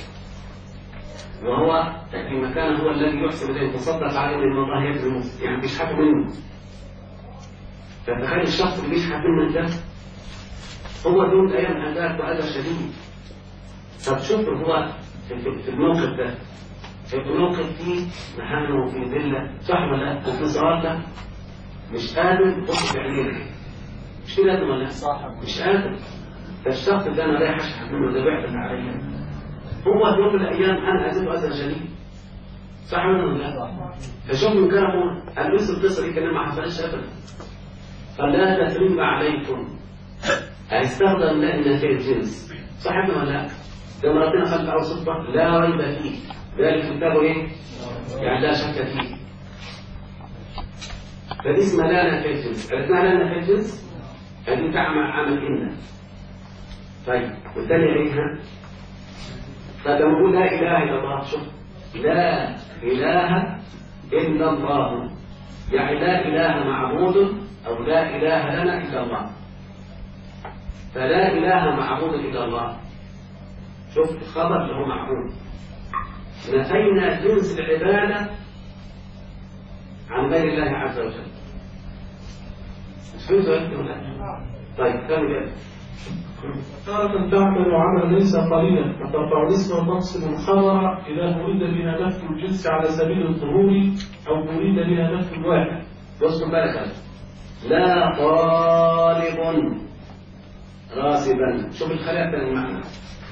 وهو في مكان هو الذي يحسن إليه تصدق عليه من الله يكرمه يعني بيشحت منه. فتخيل الشخص اللي بيشحت منه ده هو دون أيام أذاك وأذى شديد. طب شوف هو في الموقف ده في الموقف فيه محنه وفي ذلة صح ولا لا؟ وفي صراحة مش قادر يبص في عينيه. مش كده ولا لا؟ مش قادر. فالشخص اللي أنا رايح أشحت منه ده بيعتمد عليا. هو في يوم من الأيام أنا أذيته أذى شديد. صح ولا لا؟ فشوف من كلامه قال نفس القصة دي كان ما حصلش أبدا. فلا تثريب عليكم. هيستخدم لا نافية الجنس. صح ولا لا؟ لما ربنا قال في أول صفة لا ريب فيه. ذلك كتابه إيه؟ يعني لا شك فيه. فدي اسمها لا نافية الجنس. عرفناها لا نافية الجنس؟ هذه تعمل عمل إن. طيب والثانية إيه ها؟ طيب لما نقول لا إله إلا الله شوف لا إله إلا الله يعني لا إله معبود أو لا إله لنا إلا الله. فلا إله معبود إلا الله. شوف الخبر اللي هو معبود. نفينا جنس العبادة عن غير الله عز وجل. طيب كمل. تارة تعمل عملا ليس قليلا فترفع الاسم وتنصب الخبر إذا أريد بها نفي الجنس على سبيل الظهور أو أريد بها نفي الواحد. واذكر بالك لا طالب راسبا. شوف الخلاف بين المعنى.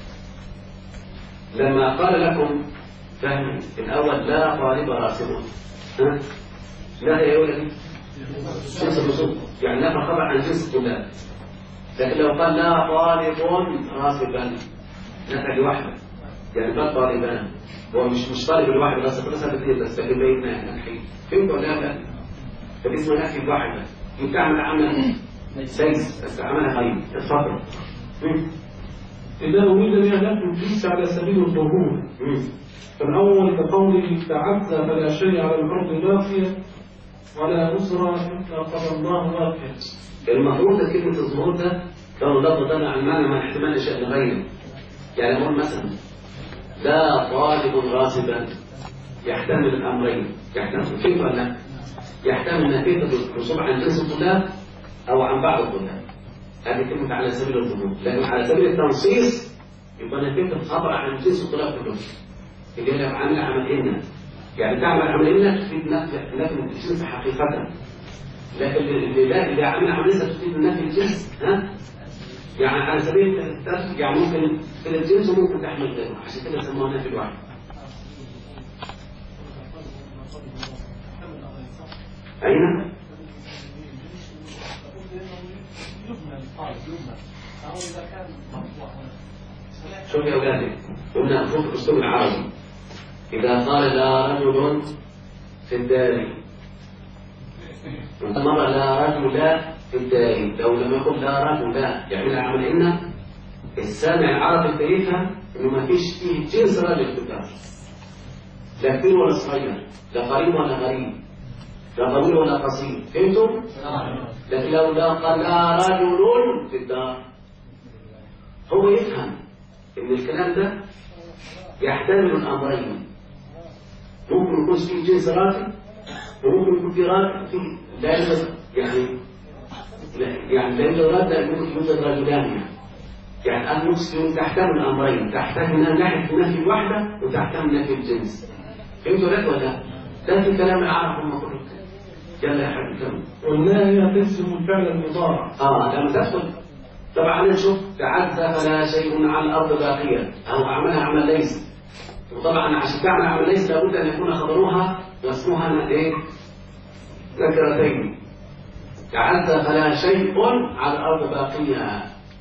لما قال لكم فهم الأول لا طالب راسب لا يا ولدي جنس الرسول يعني لا خبر عن جنس الطلاب. لكن لو قال لا طالب راسبا نفع لوحده يعني بل طالبان هو مش طالب الواحد بس الاثنين بس لكن بيننا نحيل. فهمت ولا لا؟ فالاسم نفي الواحده بتعمل عمل ليس بس عملها غير الفقر. إذا أريد بها نفي الجنس على سبيل الظهور. فالأول كقوله تعزى فلا شيء على الأرض باقية ولا نصر إلا قضى الله واقية. المفروض كلمة الظهور ده لو ضبط طلع عن معنى ما احتمال شيء غيره. يعني نقول مثلا لا طالب راسبا يحتمل الأمرين. يحتمل كيف ولا يحتمل نتيجة الرسوب عن جنس الطلاب أو عن بعض الطلاب. هذه كلمة على سبيل الظهور. لكن على سبيل التنصيص يبقى نتيجة الخبر عن جنس الطلاب كلهم. اللي هي عمل إن يعني تعمل عمل إن تفيد نفي الجنس حقيقة. لكن اللي عمل عملية تفيد نفي الجنس يعني على سبيل التفسير يعني ممكن في الجنس وممكن تحمل غيره عشان كده سموها نفي الواحد. أين؟ شوف يا أولادي قلنا نشوف الأسلوب العربي. إذا قال لا رجل في الدار مرة لا رجل في الدار لو لم يقل لا رجل يعني العمل إن السامع العربي يفهم إنه ما فيش فيه جنس رجل في الدار لا كبير ولا صغير لا قريب ولا غريب لا طويل ولا قصير. فهمتم؟ لكن لو قال لا رجل في الدار هو يفهم إن الكلام ده يحتمل الأمرين، ممكن يكون فيه جنس راكب وممكن يكون فيه راكب فيه لا يوجد يعني لا يوجد رد، ممكن يوجد رجلان يعني المسلم تحتمل الأمرين، تحتمل من ناحية النفي الوحدة وتحتمل نفي الجنس. فهمتوا لك ولا؟ ده في كلام العرب هم كله. يلا يا حبيبي كمل. والناهية تجزم الفعل المضارع. لما تدخل طبعا نشوف تعدى فلا شيء على الأرض باقيا أو أعملها عمل ليس، وطبعا عشان تعمل عمل ليس لابد أن يكون خبروها واسمها إيه؟ ذكرتين. تعدى فلا شيء على الأرض باقيا،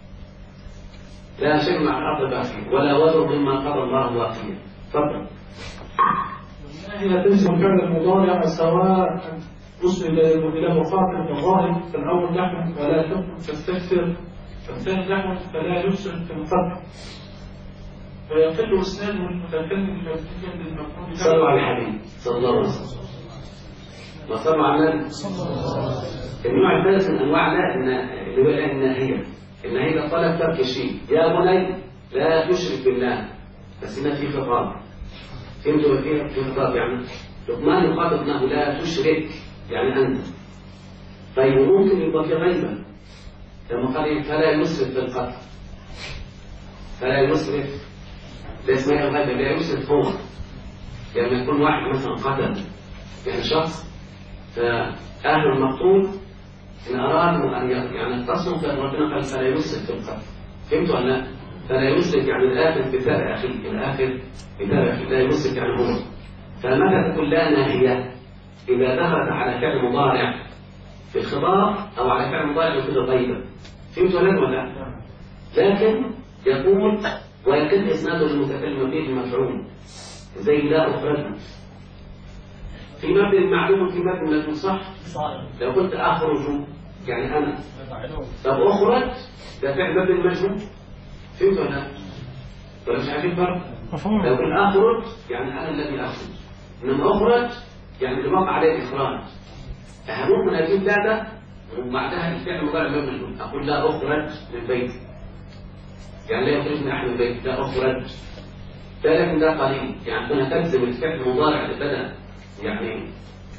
لا شيء على الأرض باقيا ولا وزر مما قضى الله باقيا. تفضل. والناهية تجزم الفعل المضارع سواء أسند إلى مخاطب كظاهر فالأول نحو ولا تكن تستكثر، فالثاني نحو فلا يسرد في القطع، ويقل إسناده المتكلم مبنيا للمفعول. صلوا على الحبيب صلى الله عليه وسلم. وصلوا على النبي. النوع الثالث من أنواع اللي هو الناهية. الناهية طلب ترك شيء، يا بني لا تشرك بالله، بس هنا في خطاب. فهمتوا في خطاب يعني لقمان يخاطب انه لا تشرك يعني انت. طيب ممكن يبقى في غيبه لما قال فلا يسرف في القتل، فلا يسرف، ده اسمها الغيبه، لا يسرف هو. لما يكون واحد مثلا قتل يعني شخص، فاهل المقتول ان ارادوا ان يعني اتصلوا فربنا قال فلا يسرف في القتل. فهمتوا ولا لا؟ فلا يسرف يعني الاخر كتاب اخي، الاخر كتاب اخي، لا يسرف يعني هو. فمتى تكون لا ناهيه؟ اذا دخلت على فعل مضارع في الخطاب او على فعل مضارع في الغيبه. فهمتوا ولا لا؟ لكن يقول ويكن اسناده المتكلم فيه المفعول زي لا اخرجنا في مبني المعلوم في مبني المجهول. صح؟ لو قلت اخرج يعني انا، طب اخرج ده فعل مبني المجهول. فهمت ولا لا؟ ولا مش عارفين فرق؟ لو قلت اخرج يعني انا الذي اخرج، انما اخرج يعني اللي وقع عليه الاخراج. ممكن اجيب لا ده وبعدها الفعل مضارع مبني المجهول، اقول لا اخرج من بيتي، يعني لا يخرجني احد من بيتي، لا اخرج. لكن ده قليل، يعني كنا تلزم الفعل المضارع اللي بدا يعني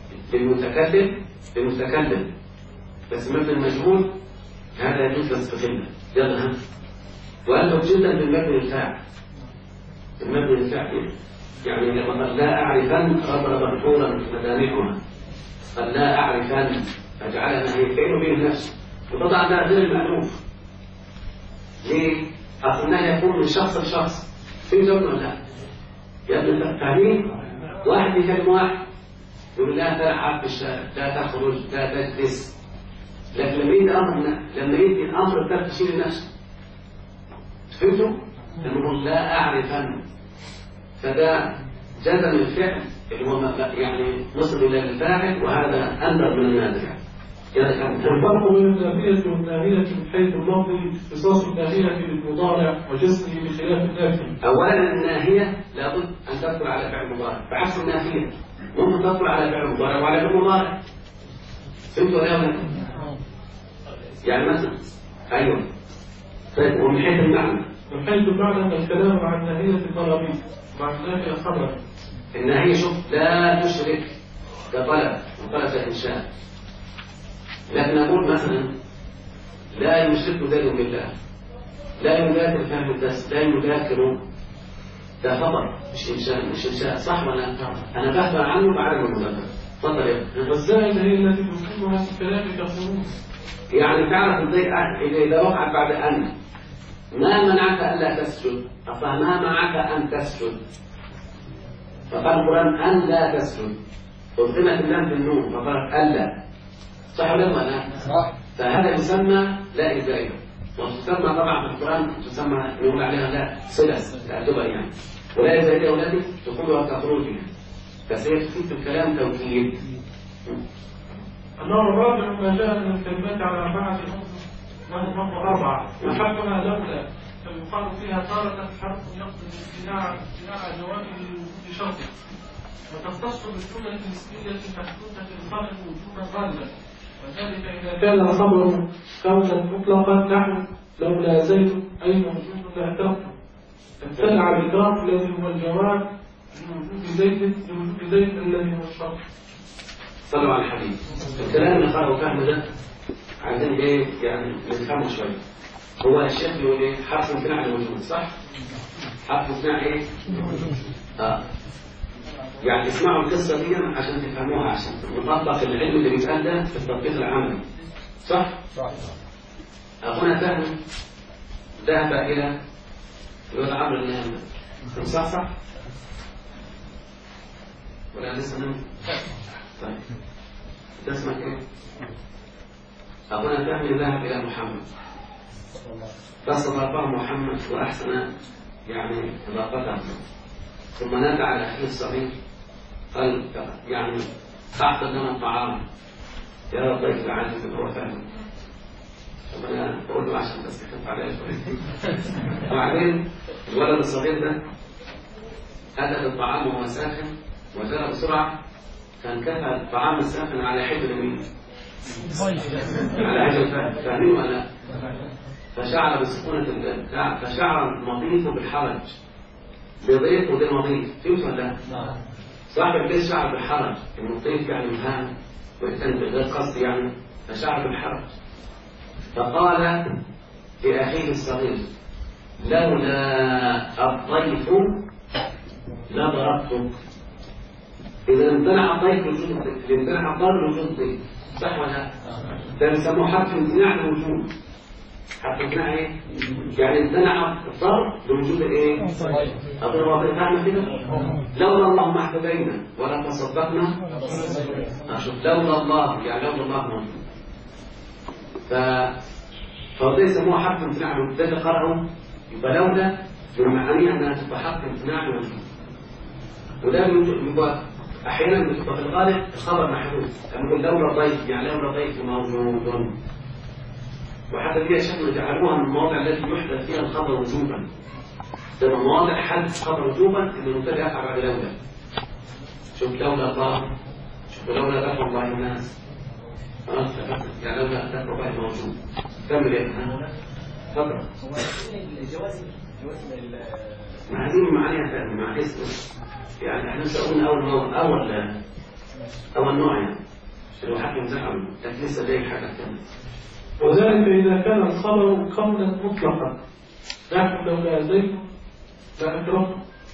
للمتكلم بس مبني المجهول، هذا يجوز الاستغلال. يلا ها. وأنتم جدا بالمبني الفاعل. المبني الفاعل يعني لما قال لا أعرفن رضرب حورا مدامعها، قال لا أعرفن فجعلنا هي كأنه بين نفسه، وطبعا ده غير المألوف. ليه؟ أصلنا يكون من شخص لشخص. في زوج ولا لا؟ يا ابن الفاهمين؟ واحد يكلم واحد يقول لا تلعب في الشارع، لا تخرج، لا تجلس. لكن لما يدي الأمر الثالث تشيل نفسه. فهمتوا؟ لما يقول لا أعرفن، فده جزم الفعل اللي هو يعني وصل إلى الفاعل، وهذا أندر من النازل. والفرق بين النافية والناهية من حيث اللفظ اختصاص الناهية بالمضارع وجزمه بخلاف النافية. أولا الناهية لابد أن تدخل على فعل مضارع، بعكس النافية ممكن تدخل على فعل مضارع وعلى فعل مضارع. فهمتوا ولا لا؟ يعني مثلا أيوه. طيب ومن حيث المعنى؟ من حيث المعنى أن الكلام عن الناهية الطلبية مع الناهية الخبر. الناهية شوف لا تشرك كطلب وطلب الإنشاء، لكن أقول مثلا لا يشرك ذلك بالله، لا يذاكر فهم الدرس، لا يذاكر، ده خبر مش إنشاء. صح ولا؟ أنا بحث عنه بعد المذاكرة. تفضل يا ابني. والزائد هي التي تفيدها في الكلام كالخروج. يعني تعرف ازاي إذا وقعت بعد أن ما منعك ألا تسجد، أصلا ما منعك أن تسجد، فقال القرآن أن لا تسجد، قدمت اللام في النون فقالت ألا. صح ولا لا؟ صح. فهذا يسمى لا إزاية، وتسمى طبعا في القرآن تسمى نقول عليها لا صلة تأدبا يعني، ولا إزاية يا أولادي تقولها كخروجها، بس هي تفيد في الكلام توكيد. النوع الرابع ما جاء من الكلمات على أربعة وهم أربعة، وحكمها لولا فيقال فيها تارة حرف يقصد امتناع جوابه بشرط، وتختص بالجملة الاسمية المحدودة الخلق وجوبا غالبا وذلك إذا كان الخبر قولا مطلقا نحو لولا زيد أي موجود لاعترفت، امتنع الإعتراف الذي هو الجواب لوجود زيد الذي هو الشرط. صلوا على الحبيب. الكلام اللي قاله فهم ده عايزين ايه يعني نفهمه شويه. هو الشيخ بيقول ايه؟ حرف امتناع الوجود، صح؟ حرف امتناع ايه؟ يعني اسمعوا القصه دي عشان تفهموها، عشان نطبق العلم اللي بيتقال ده في التطبيق العملي، صح؟ اخونا فهم ذهب الى الواد عمرو النهامه، صح؟ ولا لسه نمت؟ طيب ده اسمك ايه؟ أخونا فهمي ذهب إلى محمد فاستضافه محمد وأحسن يعني إضافته، ثم نادى على أخيه الصغير قال يعني أحضر لنا الطعام يا ضيف العزيز اللي هو فهمي. أنا بقول له عشان بس تخف عليه شوية. وبعدين الولد الصغير ده أكل الطعام وهو ساخن وجرى بسرعة، كان كفى الطعام الساخن على حجر مين؟ على حجر فاهمين ولا؟ فشعر بسكونة الباب، فشعر المضيف بالحرج. بضيف وده مضيف، فهمت ولا؟ صاحب البيت شعر بالحرج، المضيف يعني مهان وإنسان بغير قصد يعني، فشعر بالحرج. فقال لأخيه الصغير لولا الضيف لضربتك. إذا امتنع الضيف وجود الضيف، امتنع الضرب وجود الضيف، صح ولا لا؟ ده بيسموه حرف امتناع الوجود. حرف امتناع ايه؟ يعني امتنع الضرب لوجود الايه؟ أظن واضح فاهمة كده؟ لولا الله ما اهتدينا ولا تصدقنا. أشوف لولا الله يعني لولا الله موجود. فده يسموه حرف امتناع الوجود، ده اللي قرأه يبقى لولا بمعنى أنها تبقى حرف امتناع الوجود. وده يبقى أحيانا بتبقى في الغالب الخبر محذوف، نقول لولا ضيف يعني لولا ضيف موجود. وحتى فيها شكل جعلوها من المواضع التي يحدث فيها الخبر وجوبا. تبقى مواضع حدث خبر وجوبا إن المبتدأ يقع بعد لولا. شوف لولا الله، شوف لولا ذكر الله الناس، يعني لولا ذكر الله موجود. كمل يا ابني. تفضل. الجواز ما هذه معانيها ثانية مع اسمه. يعني احنا سأقولنا أول نوع يعني لو حكم زعم لكن لسه جاي حاجة ثانية. وذلك إذا كان الخبر قولا مطلقا نحن لولا زيد لأكرهت،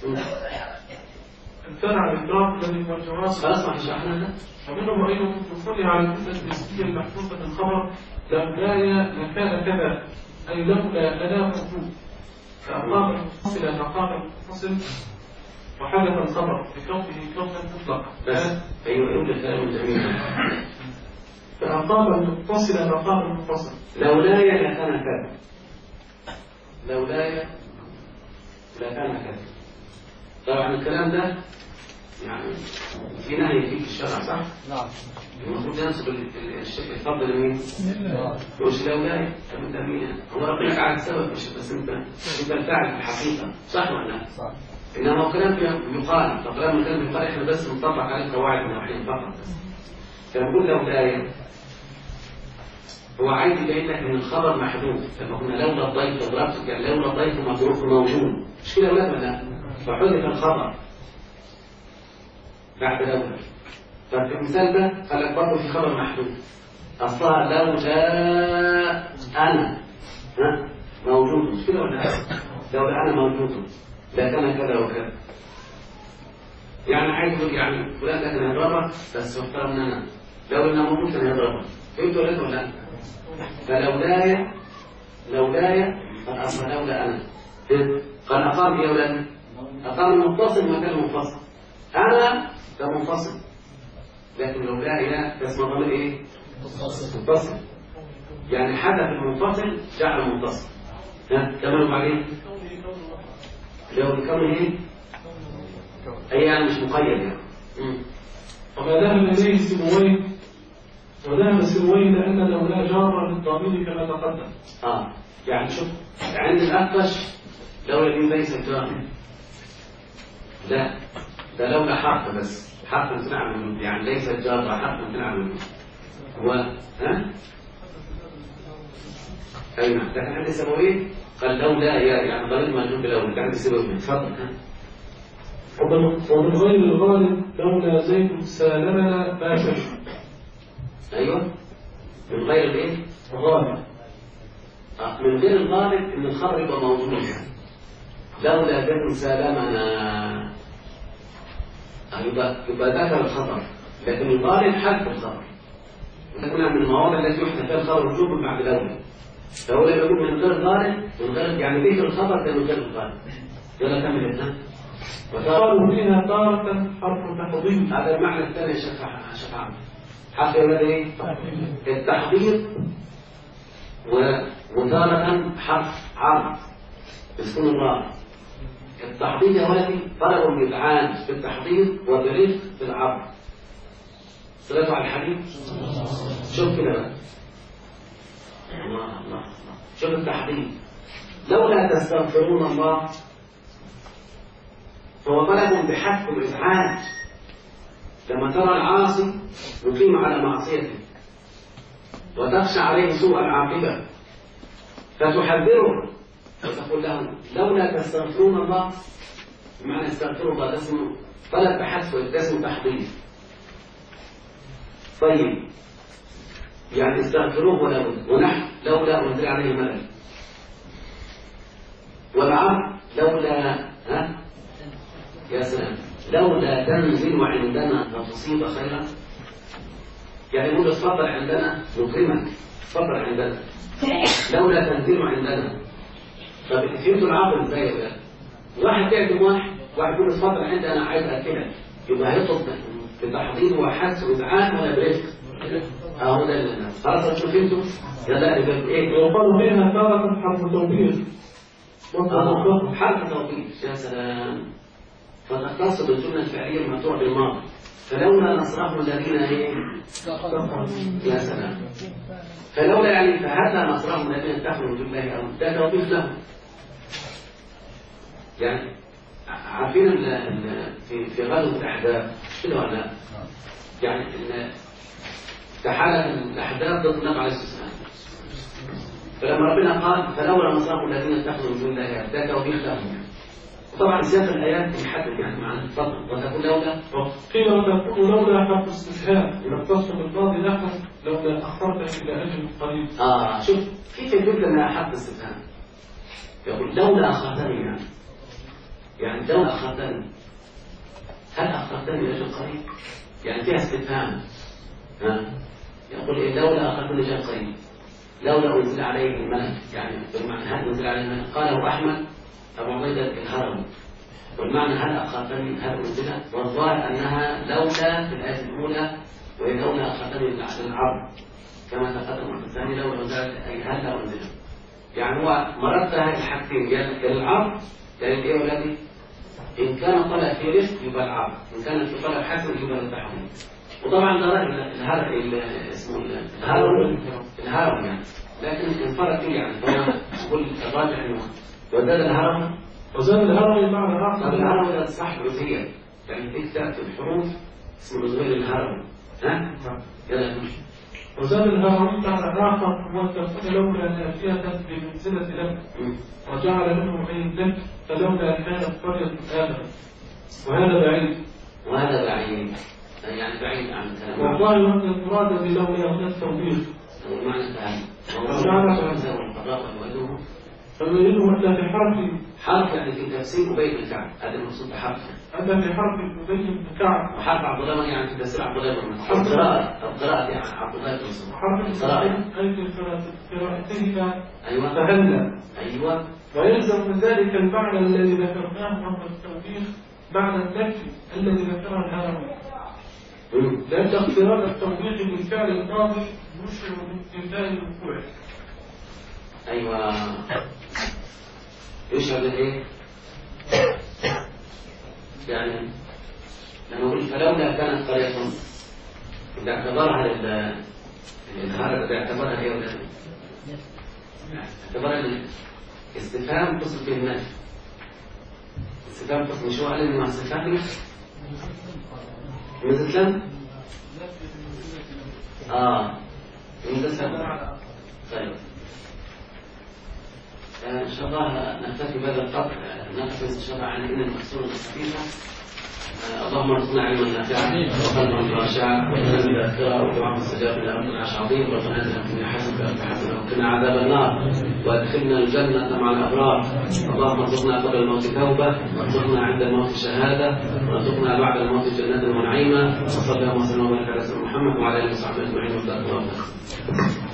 امتنع الإكراه الذي هو الجواز. خلاص ما شرحنا ده. ومنهم أيضا يصلي على الجملة الاسمية المحذوفة في الخبر لولاي لكان كذا، أي لولا أنا موجود، فأقام المتصل مقام المتصل وحدث الخبر بكونه كونا مطلقا. بس أيوة يوجد كلام جميل. فأقام المتصل مقام المتصل. لولاي لكان كذا، لولاي لكان كذا. طبعا الكلام ده يعني في نهي فيه في الشرع، صح؟ نعم. المفروض ينسب الفضل لمين؟ مش لولاي. طب انت مين؟ هو ربنا قاعد سبب بس انت الفاعل في الحقيقة، صح ولا لا؟ صح. إنما هو كلام يقال، طب لما كلام يقال إحنا بس نطبق عليه قواعد النحوية فقط. فنقول لولاي هو عايز يبين لك إن الخبر محذوف، لما قلنا لولا الضيف ضربتك يعني لولا الضيف مظروف موجود، مش كده ولا لا؟ فحذف الخبر بعد لولا. ففي المثال ده قال لك برضه في خبر محذوف، أصلها لولا أنا موجود، مش كده ولا لا؟ لولا أنا موجود لكان كذا وكذا. يعني عايز يقول يعني فلان ده كان هيضربك بس افترضنا انا لو انه موجود كان هيضربك، فهمت ولا لا؟ فلولاي فالاصل لولا انا قال اقام ايه ولا اقام المتصل مكان المنفصل. انا ده منفصل لكن لولاي ده اسمه ضمير ايه؟ متصل. يعني حدث المنفصل جعل متصل. كملوا بعدين لو بكونه ايه؟ اي يعني مش مقيد يعني. وما ذهب اليه سيبويه وذهب سيبويه لان لولا جار للضمير كما تقدم. يعني شوف عند الاخفش لولا دي ليست جار، لا ده لولا حرف بس، حرف امتناع من يعني ليست جار، حرف امتناع من ها؟ أي نعم. لكن حد يسموه إيه؟ قال لولا يعني ضمير مجرور بلولا كان بسبب من تفضل. ومن غير الغالب لولا زيد سالمنا ما شئت. أيوه من غير الإيه؟ الغالب. من غير الغالب إن الخبر يبقى موجود. لولا زيد سالمنا يبقى ذكر الخبر، لكن الغالب حذف الخبر. وتكون من المواضع التي يحدث فيها الخبر وجوبا بعد لولا. لولا يقول من غير الغالب من غير يعني ذكر الخبر ده من غير الغالب. يلا كمل هنا. وقالوا فيها تارة حرف تحضير. هذا المعنى الثاني يا شيخ عمرو. حرف ايه؟ التحضير وتارة حرف عرض بسكون الراء. التحضير يا ولدي طلب الإذعان في التحضير والرفق في العرض. صلاتوا على الحبيب. شوف كده بقى. الله شوف التحضير. لولا تستغفرون الله فهو طلب بحث الإزعاج. لما ترى العاصي مقيم على معصيته وتخشى عليه سوء العاقبة فتحذره وتقول له لولا تستغفرون الله. بمعنى استغفروا الله ده اسمه طلب بحث وده اسمه تحضير. طيب يعني استغفروه ونحن لولا أنزل عليه ملك. والعرض لولا يا سلام لولا تنزل عندنا فتصيب خيرا. يعني يقول اتفضل عندنا نكرمك اتفضل عندنا لولا تنزل عندنا. طب فهمتوا العقل ازاي يا ولاد؟ واحد يعزم واحد يقول اتفضل عندي انا عايز اكلك يبقى هيطلب بتحضير وحث وإذعان ولا برفق؟ اهو ده اللي خلاص انتوا فهمتوا؟ يلا ايه؟ وقالوا فيها تارة حرف توبيخ. حرف توبيخ يا سلام. فتختص بالجملة الفعلية المقطوعة بالماضي. فلولا نصرهم الذين ايه؟ يا سلام. فلولا يعني فهذا نصرهم الذين اتخذوا من دون الله او ده توبيخ لهم. يعني عارفين في غزوة الأحزاب كده ولا لا؟ يعني تحالف الأحزاب ضد النبي عليه الصلاة والسلام. فلما ربنا قال فلولا نصرهم الذين اتخذوا من دون الله ده توبيخ لهم. طبعا سياق الآيات يحدد يعني معنى الفضل وتكون لولا قيل وتكون لولا حرف استفهام يختص بالماضي نحو لولا أخرت إلى أجل قريب. شوف كيف يقول لنا حرف استفهام يقول لولا أخرتني يعني لولا أخرتني هل أخرتني إلى أجل قريب؟ يعني فيها استفهام. يقول إيه لولا أخرتني إلى أجل قريب لولا أنزل عليه الملك يعني بالمعنى هل أنزل عليه الملك قاله أحمد أبو عبيدة الهرم. والمعنى هل أخرتني هل أنزلت والظاهر أنها لولا في الآية الأولى وهي لولا أخرتني للعرض كما تقدم في الثاني لولا أنزلت أي هل لا أنزلت. يعني هو مرت هذه الحاجتين يعني العرض يعني إيه ولادي؟ إن كان طلب في رزق يبقى العرض إن كان في طلب حسن يبقى التحويل. وطبعا ده اسمه الهرم يعني لكن انفرد فيه يعني فهو كل الراجح انه وزاد الهرم بمعنى راقة. الهرم صح روسيا يعني في كتاب في الحروف اسمه نزول الهرم. يلا نمشي. وزاد الهرم بمعنى راقة وتكون لولا نافية بمنزلة لك وجعل منه عين لك فلولا كانت قرية آمنة وهذا بعيد يعني بعيد عن الكلام. والله أن المراد بلولا هنا التوبيخ ومعنى الثاني فالويله أتى حرف يعني في تفسير أبي بن كعب هذا المقصود بحرف أتى في حرف أبي بن كعب وحرف عبد الله يعني في تفسير عبد الله بن مسعود قراءة يعني عبد الله بن مسعود حرف أي في قراءته أيوة فهلا أيوة. ويلزم من ذلك المعنى الذي ذكرناه وهو التوبيخ معنى النفي الذي ذكره الهرم لأن اقتران التوبيخ بالفعل الماضي يشعر بامتثال الوقوع. أيوة يشعر بإيه؟ يعني لما نقول فلولا كانت قرية إذا اعتبرها الهرم إذا اعتبرها هي ولا اعتبرها الاستفهام تصل به النفي. استفهام تصل شو قال إنه استفهام مثل طيب إن شاء الله نكتفي بهذا القدر. نقصد إن شاء الله عن إن المقصود الخفيفة. اللهم ارزقنا علما نافعا وقلبا خاشعا وقلبا ذاكرا ودعاء مستجابا الى رب العرش العظيم. ربنا اتنا في الدنيا حسنه وقنا عذاب النار وادخلنا الجنه مع الابرار. اللهم ارزقنا قبل الموت توبه وارزقنا عند الموت شهاده وارزقنا بعد الموت جنه ونعيما. وصلى الله وسلم وبارك على سيدنا محمد وعلى اله وصحبه اجمعين.